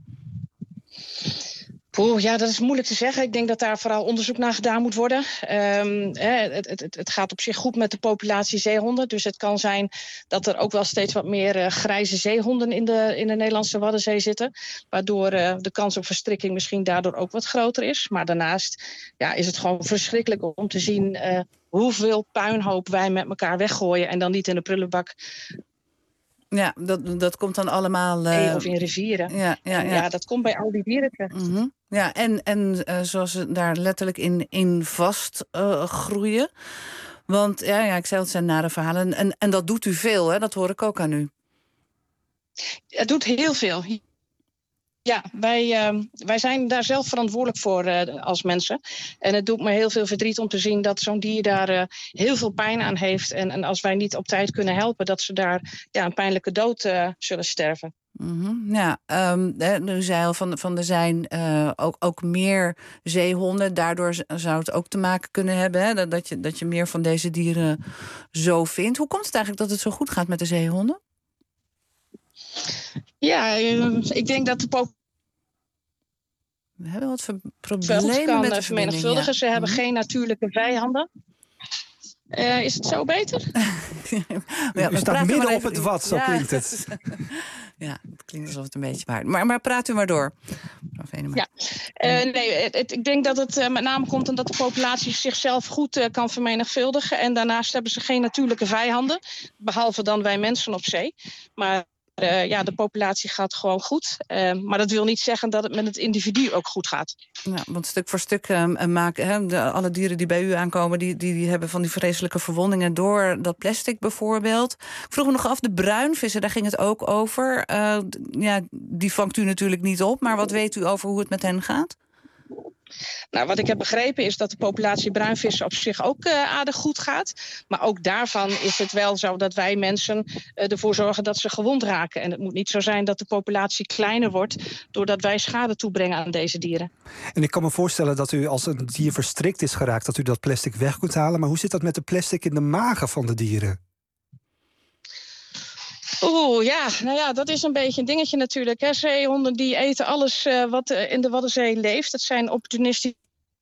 Poeh, ja, dat is moeilijk te zeggen. Ik denk dat daar vooral onderzoek naar gedaan moet worden. Um, het, het, het gaat op zich goed met de populatie zeehonden. Dus het kan zijn dat er ook wel steeds wat meer uh, grijze zeehonden in de, in de Nederlandse Waddenzee zitten. Waardoor uh, de kans op verstrikking misschien daardoor ook wat groter is. Maar daarnaast ja, is het gewoon verschrikkelijk om te zien uh, hoeveel puinhoop wij met elkaar weggooien. En dan niet in de prullenbak. Ja, dat, dat komt dan allemaal... Uh... Of in rivieren. Ja, ja, ja. ja, dat komt bij al die dieren terecht. Mm-hmm. Ja, en, en uh, zoals ze daar letterlijk in, in vast uh, groeien. Want ja, ja, ik zei het zijn nare verhalen. En, en dat doet u veel, hè? Dat hoor ik ook aan u. Het doet heel veel. Ja, wij, uh, wij zijn daar zelf verantwoordelijk voor uh, als mensen. En het doet me heel veel verdriet om te zien dat zo'n dier daar uh, heel veel pijn aan heeft. En, en als wij niet op tijd kunnen helpen, dat ze daar ja, een pijnlijke dood uh, zullen sterven. Mm-hmm. Ja, um, u zei al van, van er zijn uh, ook, ook meer zeehonden. Daardoor zou het ook te maken kunnen hebben, hè, dat, je, dat je meer van deze dieren zo vindt. Hoe komt het eigenlijk dat het zo goed gaat met de zeehonden? Ja, uh, ik denk dat de populatie We hebben wat ver- problemen Veld kan met uh, de vermenigvuldigen. ja. Ze hebben Mm-hmm. geen natuurlijke vijanden. Uh, is het zo beter? ja, u staat midden maar op even... het wat, zo ja. klinkt het. Ja, het klinkt alsof het een beetje waard. Maar, maar praat u maar door. Ja, uh, nee, het, het, ik denk dat het uh, met name komt omdat de populatie zichzelf goed uh, kan vermenigvuldigen. En daarnaast hebben ze geen natuurlijke vijanden, behalve dan wij mensen op zee. Maar uh, ja, de populatie gaat gewoon goed. Uh, maar dat wil niet zeggen dat het met het individu ook goed gaat. Ja, want stuk voor stuk uh, maken hè, de, alle dieren die bij u aankomen, die, die, die hebben van die vreselijke verwondingen door dat plastic bijvoorbeeld. Ik vroeg me nog af, de bruinvissen, daar ging het ook over. Uh, ja, die vangt u natuurlijk niet op, maar wat weet u over hoe het met hen gaat? Nou, wat ik heb begrepen is dat de populatie bruinvissen op zich ook uh, aardig goed gaat. Maar ook daarvan is het wel zo dat wij mensen uh, ervoor zorgen dat ze gewond raken. En het moet niet zo zijn dat de populatie kleiner wordt doordat wij schade toebrengen aan deze dieren. En ik kan me voorstellen dat u als een dier verstrikt is geraakt, dat u dat plastic weg kunt halen. Maar hoe zit dat met de plastic in de magen van de dieren? Oeh, ja, nou ja, dat is een beetje een dingetje natuurlijk. Hè. Zeehonden die eten alles uh, wat uh, in de Waddenzee leeft. Dat zijn opportunistische...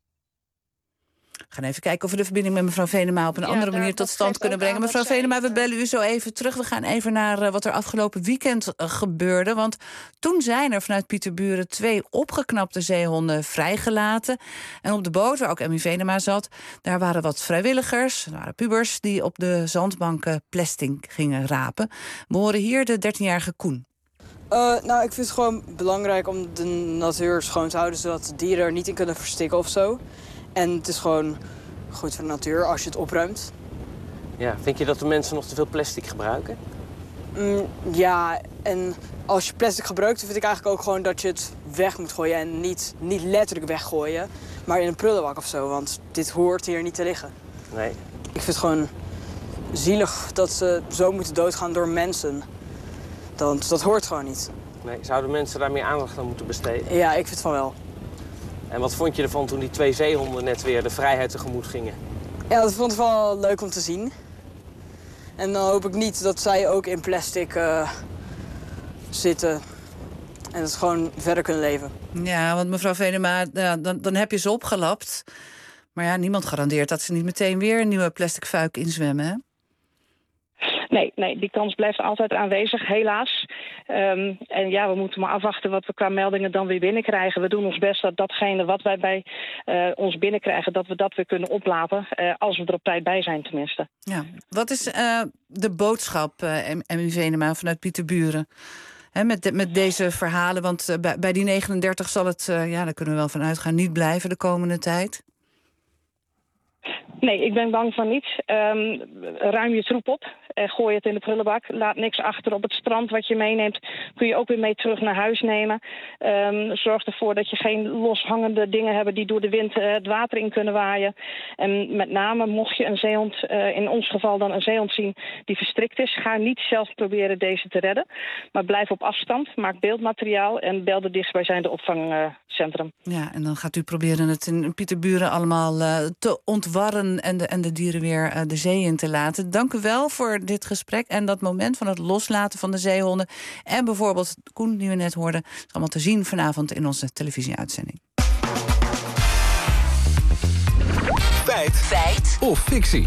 We gaan even kijken of we de verbinding met mevrouw Venema op een ja, andere daar, manier tot stand kunnen brengen. Mevrouw Venema, we bellen u zo even terug. We gaan even naar uh, wat er afgelopen weekend uh, gebeurde. Want toen zijn er vanuit Pieterburen twee opgeknapte zeehonden vrijgelaten. En op de boot, waar ook Emmy Venema zat, daar waren wat vrijwilligers, er waren pubers, die op de zandbanken plastic gingen rapen. We horen hier de dertienjarige Koen. Uh, nou, ik vind het gewoon belangrijk om de natuur schoon te houden, zodat de dieren er niet in kunnen verstikken of zo. En het is gewoon goed voor de natuur als je het opruimt. Ja, vind je dat de mensen nog te veel plastic gebruiken? Mm, ja, en als je plastic gebruikt, vind ik eigenlijk ook gewoon dat je het weg moet gooien. En niet, niet letterlijk weggooien, maar in een prullenbak of zo. Want dit hoort hier niet te liggen. Nee. Ik vind het gewoon zielig dat ze zo moeten doodgaan door mensen. Want dat hoort gewoon niet. Nee, zouden mensen daar meer aandacht aan moeten besteden? Ja, ik vind van wel. En wat vond je ervan toen die twee zeehonden net weer de vrijheid tegemoet gingen? Ja, dat vond ik wel leuk om te zien. En dan hoop ik niet dat zij ook in plastic uh, zitten. En dat ze gewoon verder kunnen leven. Ja, want mevrouw Venema, ja, dan, dan heb je ze opgelapt. Maar ja, niemand garandeert dat ze niet meteen weer een nieuwe plastic fuik inzwemmen, hè? Nee, nee, die kans blijft altijd aanwezig, helaas. Um, en ja, we moeten maar afwachten wat we qua meldingen dan weer binnenkrijgen. We doen ons best dat datgene wat wij bij uh, ons binnenkrijgen, dat we dat weer kunnen oplaten. Uh, als we er op tijd bij zijn, tenminste. Ja. Wat is uh, de boodschap, uh, Emmy Venema, vanuit Pieterburen? He, met, de, met deze verhalen, want uh, bij, bij die negenendertig zal het, uh, ja, daar kunnen we wel van uitgaan, niet blijven de komende tijd. Nee, ik ben bang van niet. Um, ruim je troep op en gooi het in de prullenbak. Laat niks achter op het strand wat je meeneemt. Kun je ook weer mee terug naar huis nemen. Um, zorg ervoor dat je geen loshangende dingen hebt die door de wind uh, het water in kunnen waaien. En met name mocht je een zeehond, uh, in ons geval dan een zeehond zien die verstrikt is, ga niet zelf proberen deze te redden. Maar blijf op afstand, maak beeldmateriaal en bel de dichtstbijzijnde opvangcentrum. Ja, en dan gaat u proberen het in Pieterburen allemaal uh, te ontwarren en de, en de dieren weer uh, de zee in te laten. Dank u wel voor dit gesprek en dat moment van het loslaten van de zeehonden. En bijvoorbeeld Koen, die we net hoorden, is allemaal te zien vanavond in onze televisieuitzending. Feit. Feit. Of fictie.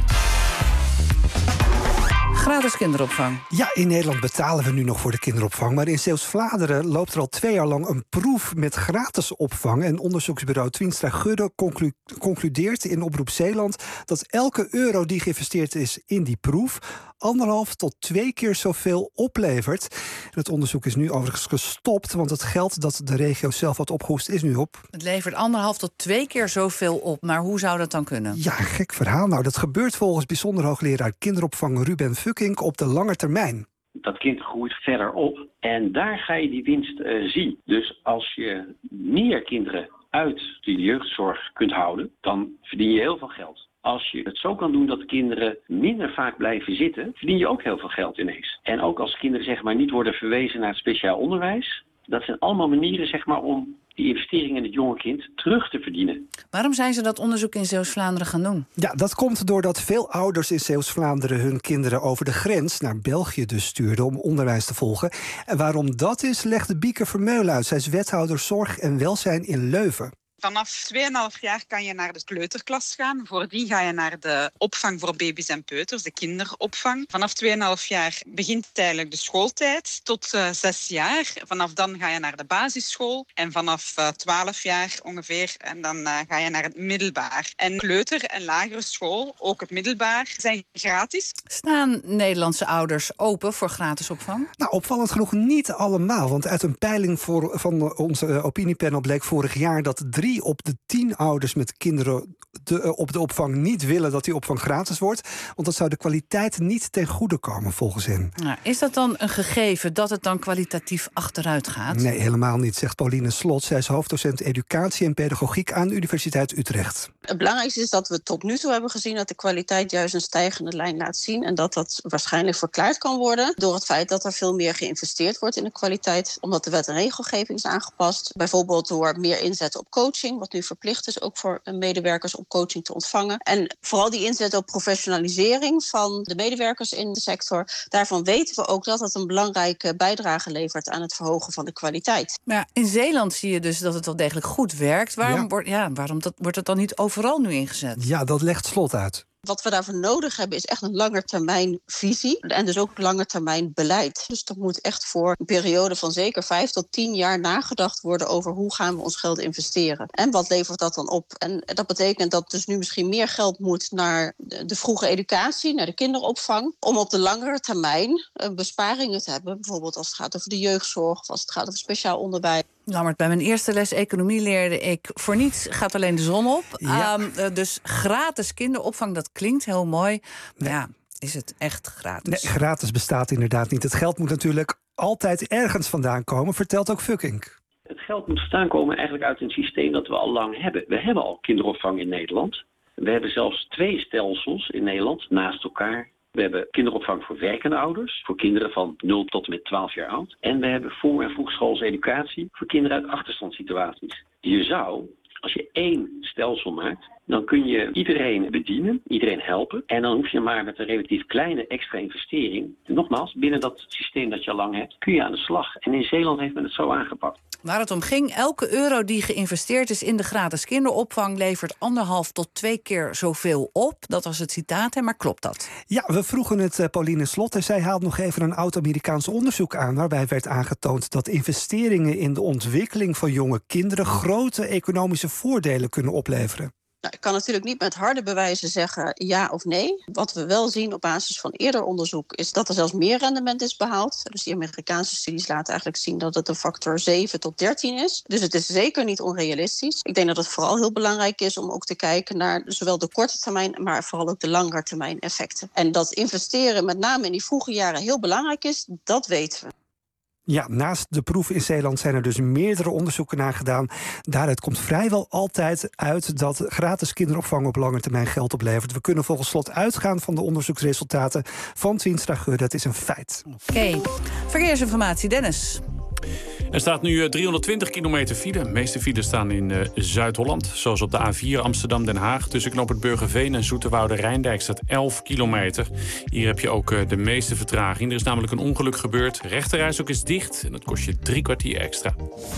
Gratis kinderopvang. Ja, in Nederland betalen we nu nog voor de kinderopvang. Maar in Zeeuws-Vlaanderen loopt er al twee jaar lang een proef met gratis opvang. En onderzoeksbureau Twinstra Gudde conclu- concludeert in Oproep Zeeland dat elke euro die geïnvesteerd is in die proef anderhalf tot twee keer zoveel oplevert. En het onderzoek is nu overigens gestopt, want het geld dat de regio zelf had opgehoest is nu op. Het levert anderhalf tot twee keer zoveel op. Maar hoe zou dat dan kunnen? Ja, gek verhaal. Nou, dat gebeurt volgens bijzonder hoogleraar kinderopvang Ruben Fucking op de lange termijn. Dat kind groeit verder op en daar ga je die winst uh, zien. Dus als je meer kinderen uit de jeugdzorg kunt houden, dan verdien je heel veel geld. Als je het zo kan doen dat de kinderen minder vaak blijven zitten, verdien je ook heel veel geld ineens. En ook als kinderen zeg maar niet worden verwezen naar het speciaal onderwijs. Dat zijn allemaal manieren zeg maar om die investering in het jonge kind terug te verdienen. Waarom zijn ze dat onderzoek in Zeeuws-Vlaanderen gaan doen? Ja, dat komt doordat veel ouders in Zeeuws-Vlaanderen hun kinderen over de grens, naar België dus, stuurden om onderwijs te volgen. En waarom dat is, legde Bieke Vermeulen uit. Zij is wethouder zorg en welzijn in Leuven. Vanaf twee komma vijf jaar kan je naar de kleuterklas gaan. Voordien ga je naar de opvang voor baby's en peuters, de kinderopvang. Vanaf twee komma vijf jaar begint eigenlijk de schooltijd tot uh, zes jaar. Vanaf dan ga je naar de basisschool. En vanaf uh, twaalf jaar ongeveer, en dan uh, ga je naar het middelbaar. En kleuter en lagere school, ook het middelbaar, zijn gratis. Staan Nederlandse ouders open voor gratis opvang? Nou, opvallend genoeg niet allemaal. Want uit een peiling voor, van onze uh, opiniepanel bleek vorig jaar dat drie op de tien ouders met kinderen de, uh, op de opvang niet willen dat die opvang gratis wordt. Want dat zou de kwaliteit niet ten goede komen, volgens hen. Nou, is dat dan een gegeven dat het dan kwalitatief achteruit gaat? Nee, helemaal niet, zegt Pauline Slot. Zij is hoofddocent educatie en pedagogiek aan de Universiteit Utrecht. Het belangrijkste is dat we tot nu toe hebben gezien dat de kwaliteit juist een stijgende lijn laat zien. En dat dat waarschijnlijk verklaard kan worden door het feit dat er veel meer geïnvesteerd wordt in de kwaliteit. Omdat de wet en regelgeving is aangepast. Bijvoorbeeld door meer inzetten op coaching, wat nu verplicht is ook voor medewerkers om coaching te ontvangen. En vooral die inzet op professionalisering van de medewerkers in de sector. Daarvan weten we ook dat dat een belangrijke bijdrage levert aan het verhogen van de kwaliteit. Maar in Zeeland zie je dus dat het wel degelijk goed werkt. Waarom, Ja. Wordt, ja, waarom dat, wordt het dan niet overal nu ingezet? Ja, dat legt Slot uit. Wat we daarvoor nodig hebben is echt een langetermijnvisie en dus ook langetermijnbeleid. Dus er moet echt voor een periode van zeker vijf tot tien jaar nagedacht worden over hoe gaan we ons geld investeren. En wat levert dat dan op? En dat betekent dat dus nu misschien meer geld moet naar de vroege educatie, naar de kinderopvang, om op de langere termijn besparingen te hebben. Bijvoorbeeld als het gaat over de jeugdzorg of als het gaat over speciaal onderwijs. Lammert, bij mijn eerste les economie leerde ik, voor niets gaat alleen de zon op. Ja. Um, uh, dus gratis kinderopvang, dat klinkt heel mooi. Maar ja, is het echt gratis? Nee, gratis bestaat inderdaad niet. Het geld moet natuurlijk altijd ergens vandaan komen, vertelt ook Fucking. Het geld moet vandaan komen eigenlijk uit een systeem dat we al lang hebben. We hebben al kinderopvang in Nederland. We hebben zelfs twee stelsels in Nederland naast elkaar. We hebben kinderopvang voor werkende ouders, voor kinderen van nul tot en met twaalf jaar oud. En we hebben voor- en vroegschoolse educatie voor kinderen uit achterstandssituaties. Je zou, als je één stelsel maakt, dan kun je iedereen bedienen, iedereen helpen. En dan hoef je maar met een relatief kleine extra investering, nogmaals, binnen dat systeem dat je al lang hebt, kun je aan de slag. En in Zeeland heeft men het zo aangepakt. Waar het om ging, elke euro die geïnvesteerd is in de gratis kinderopvang levert anderhalf tot twee keer zoveel op. Dat was het citaat, hè, maar klopt dat? Ja, we vroegen het uh, Pauline Slot en zij haalt nog even een oud-Amerikaans onderzoek aan, waarbij werd aangetoond dat investeringen in de ontwikkeling van jonge kinderen grote economische voordelen kunnen opleveren. Nou, ik kan natuurlijk niet met harde bewijzen zeggen ja of nee. Wat we wel zien op basis van eerder onderzoek is dat er zelfs meer rendement is behaald. Dus die Amerikaanse studies laten eigenlijk zien dat het een factor zeven tot dertien is. Dus het is zeker niet onrealistisch. Ik denk dat het vooral heel belangrijk is om ook te kijken naar zowel de korte termijn, maar vooral ook de langere termijn effecten. En dat investeren met name in die vroege jaren heel belangrijk is, dat weten we. Ja, naast de proef in Zeeland zijn er dus meerdere onderzoeken naar gedaan. Daaruit komt vrijwel altijd uit dat gratis kinderopvang op lange termijn geld oplevert. We kunnen volgens Slot uitgaan van de onderzoeksresultaten van Twinstra Geur. Dat is een feit. Oké, okay. Verkeersinformatie, Dennis. Er staat nu driehonderdtwintig kilometer file. De meeste files staan in uh, Zuid-Holland. Zoals op de A vier Amsterdam-Den Haag. Tussen knooppunt Burgerveen en Zoeterwoude-Rijndijk staat elf kilometer. Hier heb je ook uh, de meeste vertraging. Er is namelijk een ongeluk gebeurd. Rechterrijstrook is dicht en dat kost je drie kwartier extra.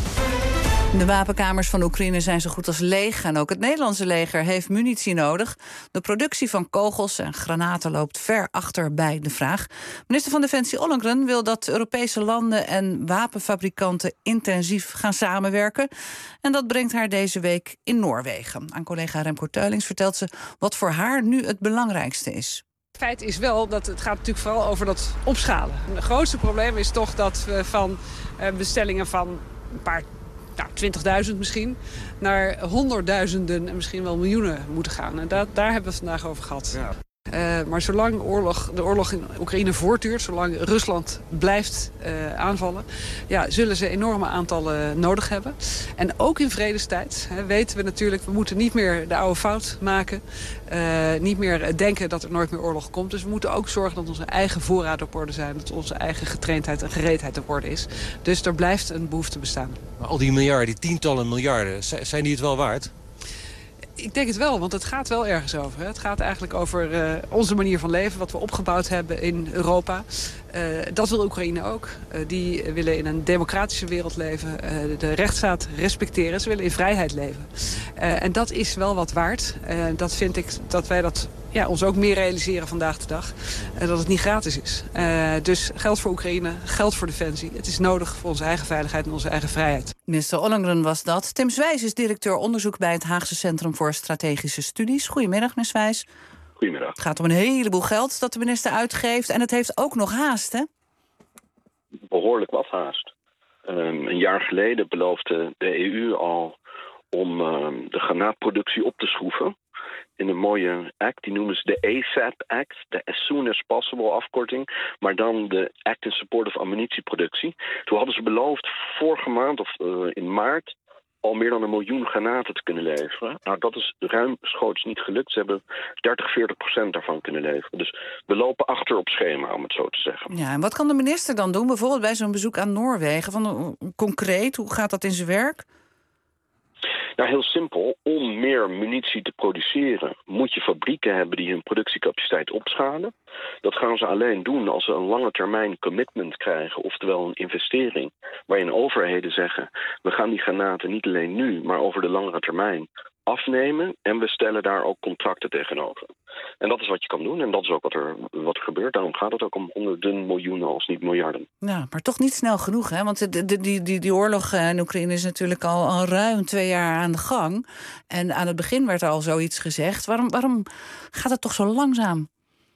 De wapenkamers van Oekraïne zijn zo goed als leeg. En ook het Nederlandse leger heeft munitie nodig. De productie van kogels en granaten loopt ver achter bij de vraag. Minister van Defensie Ollongren wil dat Europese landen en wapenfabrikanten intensief gaan samenwerken. En dat brengt haar deze week in Noorwegen. Aan collega Remco Teulings vertelt ze wat voor haar nu het belangrijkste is. Het feit is wel dat het gaat natuurlijk vooral over dat opschalen. Het grootste probleem is toch dat we van bestellingen van een paar nou, twintigduizend misschien, naar honderdduizenden en misschien wel miljoenen moeten gaan. En dat, daar hebben we het vandaag over gehad. Ja. Uh, maar zolang oorlog, de oorlog in Oekraïne voortduurt, zolang Rusland blijft uh, aanvallen, ja, zullen ze enorme aantallen nodig hebben. En ook in vredestijd hè, weten we natuurlijk, we moeten niet meer de oude fout maken. Uh, niet meer denken dat er nooit meer oorlog komt. Dus we moeten ook zorgen dat onze eigen voorraden op orde zijn. Dat onze eigen getraindheid en gereedheid op orde is. Dus er blijft een behoefte bestaan. Maar al die miljarden, die tientallen miljarden, zijn die het wel waard? Ik denk het wel, want het gaat wel ergens over. Hè. Het gaat eigenlijk over uh, onze manier van leven, wat we opgebouwd hebben in Europa. Uh, dat wil Oekraïne ook. Uh, die willen in een democratische wereld leven, uh, de rechtsstaat respecteren. Ze willen in vrijheid leven. Uh, en dat is wel wat waard. Uh, dat vind ik dat wij dat ja, ons ook meer realiseren vandaag de dag. Uh, dat het niet gratis is. Uh, dus geld voor Oekraïne, geld voor defensie. Het is nodig voor onze eigen veiligheid en onze eigen vrijheid. Minister Ollongren was dat. Tim Zwijs is directeur onderzoek bij het Haagse Centrum voor Strategische Studies. Goedemiddag, meneer Zwijs. Goedemiddag. Het gaat om een heleboel geld dat de minister uitgeeft. En het heeft ook nog haast, hè? Behoorlijk wat haast. Um, een jaar geleden beloofde de E U al om um, de granaatproductie op te schroeven. In een mooie act, die noemen ze de A S A P Act, de As Soon As Possible afkorting, maar dan de Act in Support of Ammunitieproductie. Toen hadden ze beloofd vorige maand of uh, in maart al meer dan een miljoen granaten te kunnen leveren. Nou, dat is ruimschoots niet gelukt. Ze hebben dertig, veertig procent daarvan kunnen leveren. Dus we lopen achter op schema, om het zo te zeggen. Ja, en wat kan de minister dan doen, bijvoorbeeld bij zo'n bezoek aan Noorwegen? Van, uh, concreet, hoe gaat dat in zijn werk? Nou, heel simpel. Om meer munitie te produceren moet je fabrieken hebben die hun productiecapaciteit opschalen. Dat gaan ze alleen doen als ze een lange termijn commitment krijgen, oftewel een investering, waarin overheden zeggen, we gaan die granaten niet alleen nu, maar over de langere termijn afnemen en we stellen daar ook contracten tegenover. En dat is wat je kan doen en dat is ook wat er, wat er gebeurt. Daarom gaat het ook om honderden miljoenen als niet miljarden. Ja, maar toch niet snel genoeg, hè? Want de, de, die, die, die oorlog in Oekraïne is natuurlijk al, al ruim twee jaar aan de gang. En aan het begin werd er al zoiets gezegd. Waarom, waarom gaat het toch zo langzaam?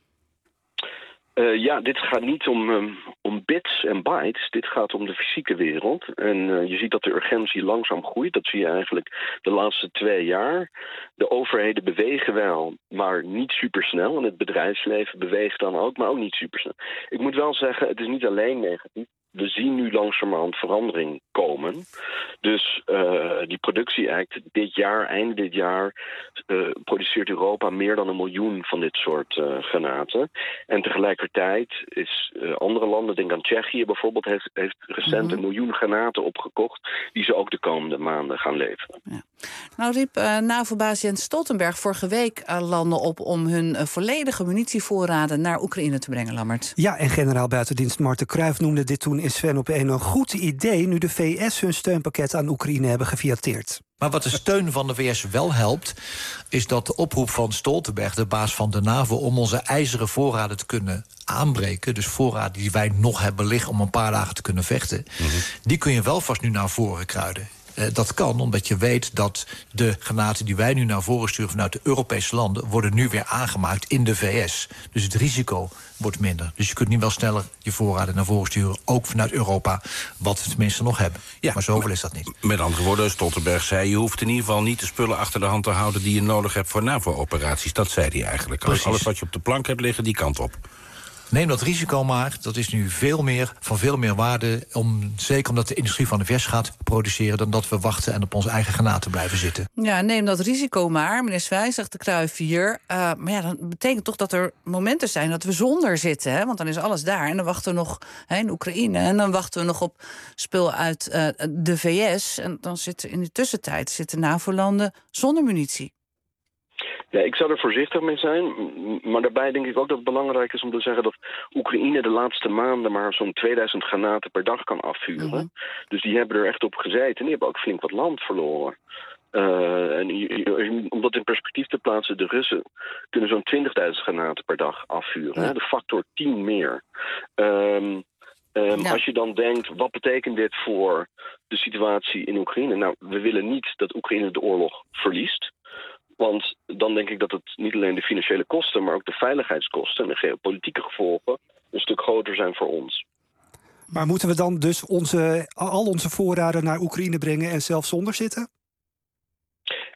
Uh, ja, dit gaat niet om, um, om bits en bytes. Dit gaat om de fysieke wereld. En uh, je ziet dat de urgentie langzaam groeit. Dat zie je eigenlijk de laatste twee jaar. De overheden bewegen wel, maar niet supersnel. En het bedrijfsleven beweegt dan ook, maar ook niet supersnel. Ik moet wel zeggen, het is niet alleen negatief. We zien nu langzamerhand verandering komen. Dus uh, die productie-act dit jaar, eind dit jaar, uh, produceert Europa meer dan een miljoen van dit soort uh, granaten. En tegelijkertijd is uh, andere landen, denk aan Tsjechië bijvoorbeeld, heeft, heeft recent mm-hmm. een miljoen granaten opgekocht die ze ook de komende maanden gaan leveren. Ja. Nou riep uh, NAVO-baas Jens Stoltenberg vorige week uh, landen op om hun uh, volledige munitievoorraden naar Oekraïne te brengen, Lammert. Ja, en generaal buitendienst Marten Cruijff noemde dit toen in Sven op één een goed idee, nu de V S hun steunpakket aan Oekraïne hebben gefiateerd. Maar wat de steun van de V S wel helpt, is dat de oproep van Stoltenberg, de baas van de NAVO, om onze ijzeren voorraden te kunnen aanbreken, dus voorraden die wij nog hebben liggen om een paar dagen te kunnen vechten, mm-hmm. die kun je wel vast nu naar voren kruiden. Uh, dat kan omdat je weet dat de granaten die wij nu naar voren sturen vanuit de Europese landen worden nu weer aangemaakt in de V S. Dus het risico wordt minder. Dus je kunt nu wel sneller je voorraden naar voren sturen, ook vanuit Europa, wat we tenminste nog hebben. Ja, maar zoveel is dat niet. Met andere woorden, Stoltenberg zei, je hoeft in ieder geval niet de spullen achter de hand te houden die je nodig hebt voor NAVO-operaties. Dat zei hij eigenlijk. Precies. Alles wat je op de plank hebt liggen, die kant op. Neem dat risico maar. Dat is nu veel meer, van veel meer waarde. Om, zeker omdat de industrie van de V S gaat produceren, dan dat we wachten en op onze eigen granaten blijven zitten. Ja, neem dat risico maar, meneer Zwijs, zegt de Cruijff hier. Uh, maar ja, dat betekent toch dat er momenten zijn dat we zonder zitten. Hè? Want dan is alles daar. En dan wachten we nog hè, in Oekraïne. En dan wachten we nog op spul uit uh, de V S. En dan zitten in de tussentijd zitten NAVO-landen zonder munitie. Ja, ik zou er voorzichtig mee zijn. Maar daarbij denk ik ook dat het belangrijk is om te zeggen dat Oekraïne de laatste maanden maar zo'n tweeduizend granaten per dag kan afvuren. Mm-hmm. Dus die hebben er echt op gezeten. En die hebben ook flink wat land verloren. Uh, en om dat in perspectief te plaatsen, de Russen kunnen zo'n twintigduizend granaten per dag afvuren. Ja. Hè? De factor tien meer. Um, Um, ja. Als je dan denkt, wat betekent dit voor de situatie in Oekraïne? Nou, we willen niet dat Oekraïne de oorlog verliest. Want dan denk ik dat het niet alleen de financiële kosten, maar ook de veiligheidskosten en de geopolitieke gevolgen een stuk groter zijn voor ons. Maar moeten we dan dus onze, al onze voorraden naar Oekraïne brengen en zelf zonder zitten?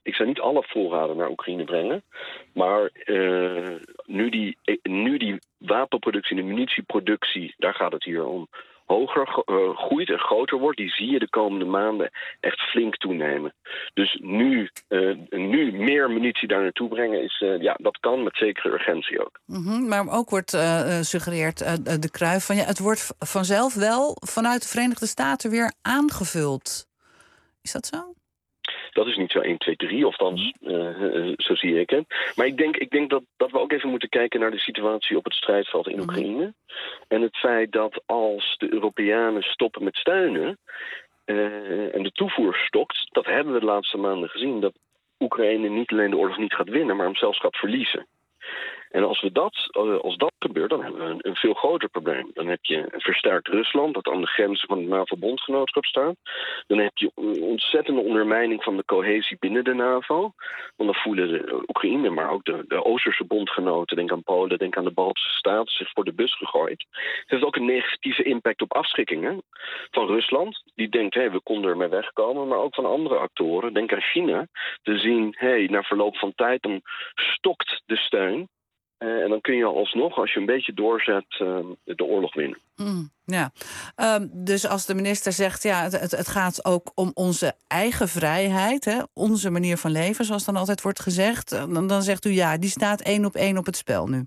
Ik zou niet alle voorraden naar Oekraïne brengen. Maar uh, nu, die, nu die wapenproductie, de munitieproductie, daar gaat het hier om, hoger uh, groeit en groter wordt, die zie je de komende maanden echt flink toenemen. Dus nu, uh, nu meer munitie daar naartoe brengen, is, uh, ja, dat kan met zekere urgentie ook. Mm-hmm, maar ook wordt uh, suggereerd uh, de Kruif van ja, het wordt vanzelf wel vanuit de Verenigde Staten weer aangevuld. Is dat zo? Dat is niet zo één, twee, drie, of althans, uh, zo zie ik het. Maar ik denk, ik denk dat, dat we ook even moeten kijken naar de situatie op het strijdveld in Oekraïne. Mm. En het feit dat als de Europeanen stoppen met steunen uh, en de toevoer stokt, dat hebben we de laatste maanden gezien, dat Oekraïne niet alleen de oorlog niet gaat winnen, maar hem zelfs gaat verliezen. En als, we dat, als dat gebeurt, dan hebben we een, een veel groter probleem. Dan heb je een versterkt Rusland, dat aan de grenzen van het NAVO-bondgenootschap staat. Dan heb je een ontzettende ondermijning van de cohesie binnen de NAVO. Want dan voelen de Oekraïne, maar ook de, de Oosterse bondgenoten, denk aan Polen, denk aan de Baltische Staten, zich voor de bus gegooid. Het heeft ook een negatieve impact op afschrikkingen van Rusland. Die denkt, hé, hey, we konden ermee wegkomen. Maar ook van andere actoren, denk aan China. Te zien, hé, hey, na verloop van tijd, dan stokt de steun. Uh, en dan kun je alsnog, als je een beetje doorzet, uh, de oorlog winnen. Mm, ja, um, dus als de minister zegt, ja, het, het gaat ook om onze eigen vrijheid, hè, onze manier van leven, zoals dan altijd wordt gezegd, dan, dan zegt u ja, die staat één op één op het spel nu.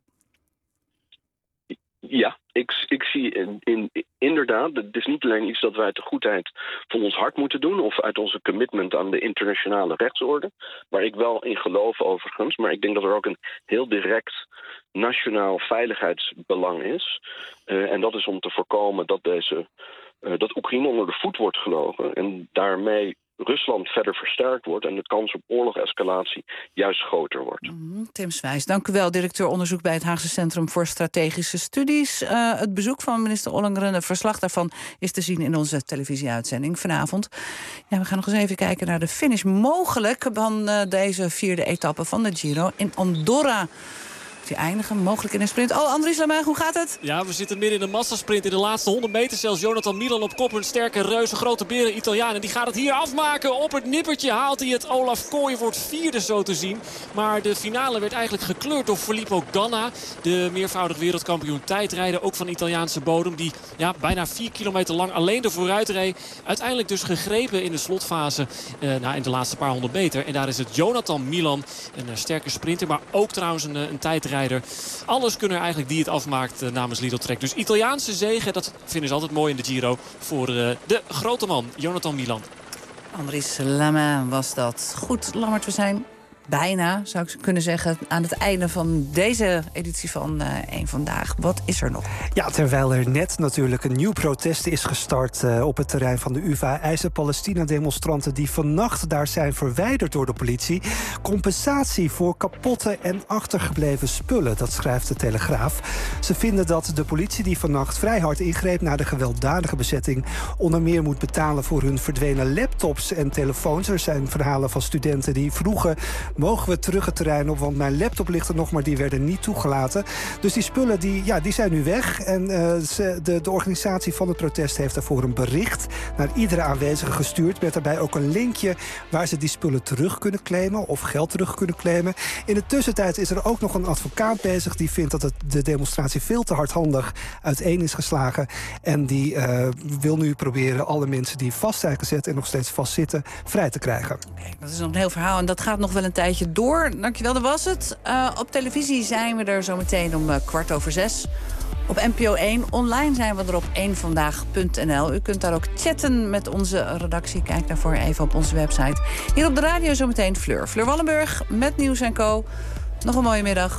Ja, ik, ik zie in, in, inderdaad, het is niet alleen iets dat wij uit de goedheid van ons hart moeten doen, of uit onze commitment aan de internationale rechtsorde, waar ik wel in geloof overigens, maar ik denk dat er ook een heel direct nationaal veiligheidsbelang is. Uh, en dat is om te voorkomen dat, deze, uh, dat Oekraïne onder de voet wordt gelogen en daarmee Rusland verder versterkt wordt en de kans op oorlogescalatie juist groter wordt. Mm, Tim Swijs, dank u wel, directeur onderzoek bij het Haagse Centrum voor Strategische Studies. Uh, het bezoek van minister Ollongren, een verslag daarvan is te zien in onze televisieuitzending vanavond. Ja, we gaan nog eens even kijken naar de finish mogelijk van uh, deze vierde etappe van de Giro in Andorra. Die eindigen, mogelijk in een sprint. Oh, Andries Lamijn, hoe gaat het? Ja, we zitten midden in een massasprint in de laatste honderd meter. Zelfs Jonathan Milan op kop, een sterke reuze, grote beren Italiaan. En die gaat het hier afmaken. Op het nippertje haalt hij het. Olaf Kooi wordt vierde zo te zien. Maar de finale werd eigenlijk gekleurd door Filippo Ganna. De meervoudig wereldkampioen tijdrijden, ook van Italiaanse bodem. Die ja, bijna vier kilometer lang alleen er vooruit reed. Uiteindelijk dus gegrepen in de slotfase eh, nou, in de laatste paar honderd meter. En daar is het Jonathan Milan, een uh, sterke sprinter. Maar ook trouwens een, een tijdrijder. Alles kunnen er eigenlijk die het afmaakt uh, namens Lidl Trek. Dus Italiaanse zege, dat vinden ze altijd mooi in de Giro. Voor uh, de grote man, Jonathan Milan. Andries Lamijn was dat. Goed, Lammert, we zijn bijna, zou ik kunnen zeggen, aan het einde van deze editie van uh, één Vandaag. Wat is er nog? Ja, terwijl er net natuurlijk een nieuw protest is gestart uh, op het terrein van de U vA, eisen Palestina-demonstranten die vannacht daar zijn verwijderd door de politie compensatie voor kapotte en achtergebleven spullen. Dat schrijft de Telegraaf. Ze vinden dat de politie die vannacht vrij hard ingreep na de gewelddadige bezetting onder meer moet betalen voor hun verdwenen laptops en telefoons. Er zijn verhalen van studenten die vroegen: mogen we terug het terrein op, want mijn laptop ligt er nog, maar die werden niet toegelaten. Dus die spullen die, ja, die zijn nu weg. En uh, ze, de, de organisatie van het protest heeft daarvoor een bericht naar iedere aanwezige gestuurd, met daarbij ook een linkje waar ze die spullen terug kunnen claimen of geld terug kunnen claimen. In de tussentijd is er ook nog een advocaat bezig die vindt dat het, de demonstratie veel te hardhandig uiteen is geslagen. En die uh, wil nu proberen alle mensen die vast zijn gezet en nog steeds vastzitten vrij te krijgen. Okay, dat is nog een heel verhaal en dat gaat nog wel een tijdje door. Dankjewel, dat was het. Uh, op televisie zijn we er zo meteen om uh, kwart over zes. Op N P O één. Online zijn we er op één vandaag punt n l. U kunt daar ook chatten met onze redactie. Kijk daarvoor even op onze website. Hier op de radio zometeen Fleur. Fleur Wallenburg met Nieuws en Co. Nog een mooie middag.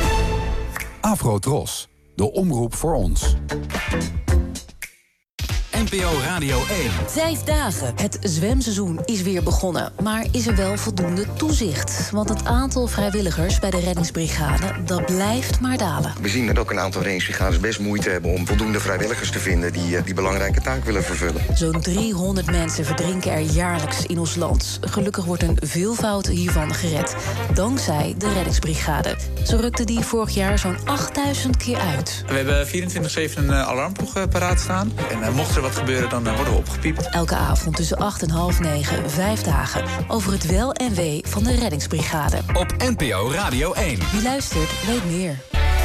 Afro Tros, de omroep voor ons. N P O Radio één. Vijf dagen. Het zwemseizoen is weer begonnen. Maar is er wel voldoende toezicht? Want het aantal vrijwilligers bij de reddingsbrigade, dat blijft maar dalen. We zien dat ook een aantal reddingsbrigades best moeite hebben om voldoende vrijwilligers te vinden die die belangrijke taak willen vervullen. Zo'n driehonderd mensen verdrinken er jaarlijks in ons land. Gelukkig wordt een veelvoud hiervan gered. Dankzij de reddingsbrigade. Zo rukte die vorig jaar zo'n achtduizend keer uit. We hebben vierentwintig zeven een uh, alarmploeg uh, paraat staan. En uh, mocht er wat gebeuren, dan uh, worden we opgepiept. Elke avond tussen acht en half negen, vijf dagen. Over het wel en wee van de reddingsbrigade. Op N P O Radio één. Wie luistert, weet meer.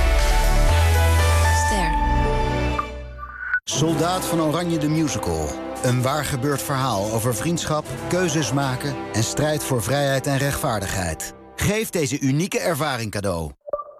Ster. Soldaat van Oranje de Musical. Een waar gebeurd verhaal over vriendschap, keuzes maken en strijd voor vrijheid en rechtvaardigheid. Geef deze unieke ervaring cadeau.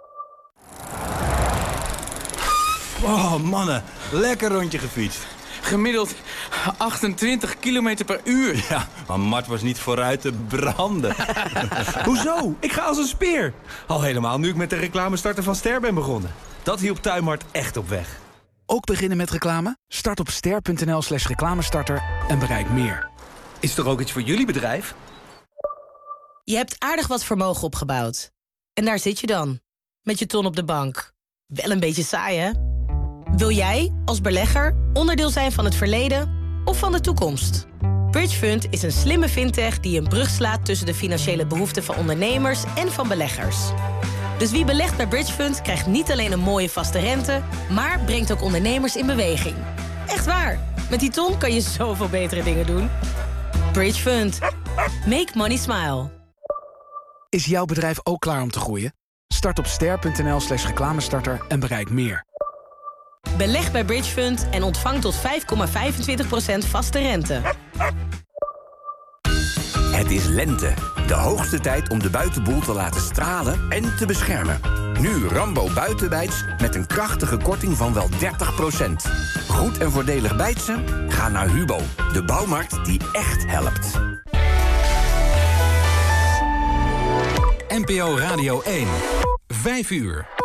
Oh, mannen. Lekker rondje gefietst. Gemiddeld achtentwintig kilometer per uur. Ja, maar Mart was niet vooruit te branden. Hoezo? Ik ga als een speer. Al helemaal nu ik met de reclamestarter van Ster ben begonnen. Dat hielp Tuinmart echt op weg. Ook beginnen met reclame? Start op ster.nl slash reclamestarter en bereik meer. Is er ook iets voor jullie bedrijf? Je hebt aardig wat vermogen opgebouwd. En daar zit je dan, met je ton op de bank. Wel een beetje saai, hè? Wil jij, als belegger, onderdeel zijn van het verleden of van de toekomst? Bridgefund is een slimme fintech die een brug slaat tussen de financiële behoeften van ondernemers en van beleggers. Dus wie belegt bij Bridgefund krijgt niet alleen een mooie vaste rente, maar brengt ook ondernemers in beweging. Echt waar, met die ton kan je zoveel betere dingen doen. Bridgefund. Make money smile. Is jouw bedrijf ook klaar om te groeien? Start op ster.nl slash reclamestarter en bereik meer. Beleg bij Bridgefund en ontvang tot vijf komma vijfentwintig procent vaste rente. Het is lente. De hoogste tijd om de buitenboel te laten stralen en te beschermen. Nu Rambo Buitenbijts met een krachtige korting van wel dertig procent. Goed en voordelig bijtsen? Ga naar Hubo, de bouwmarkt die echt helpt. N P O Radio één. Vijf uur.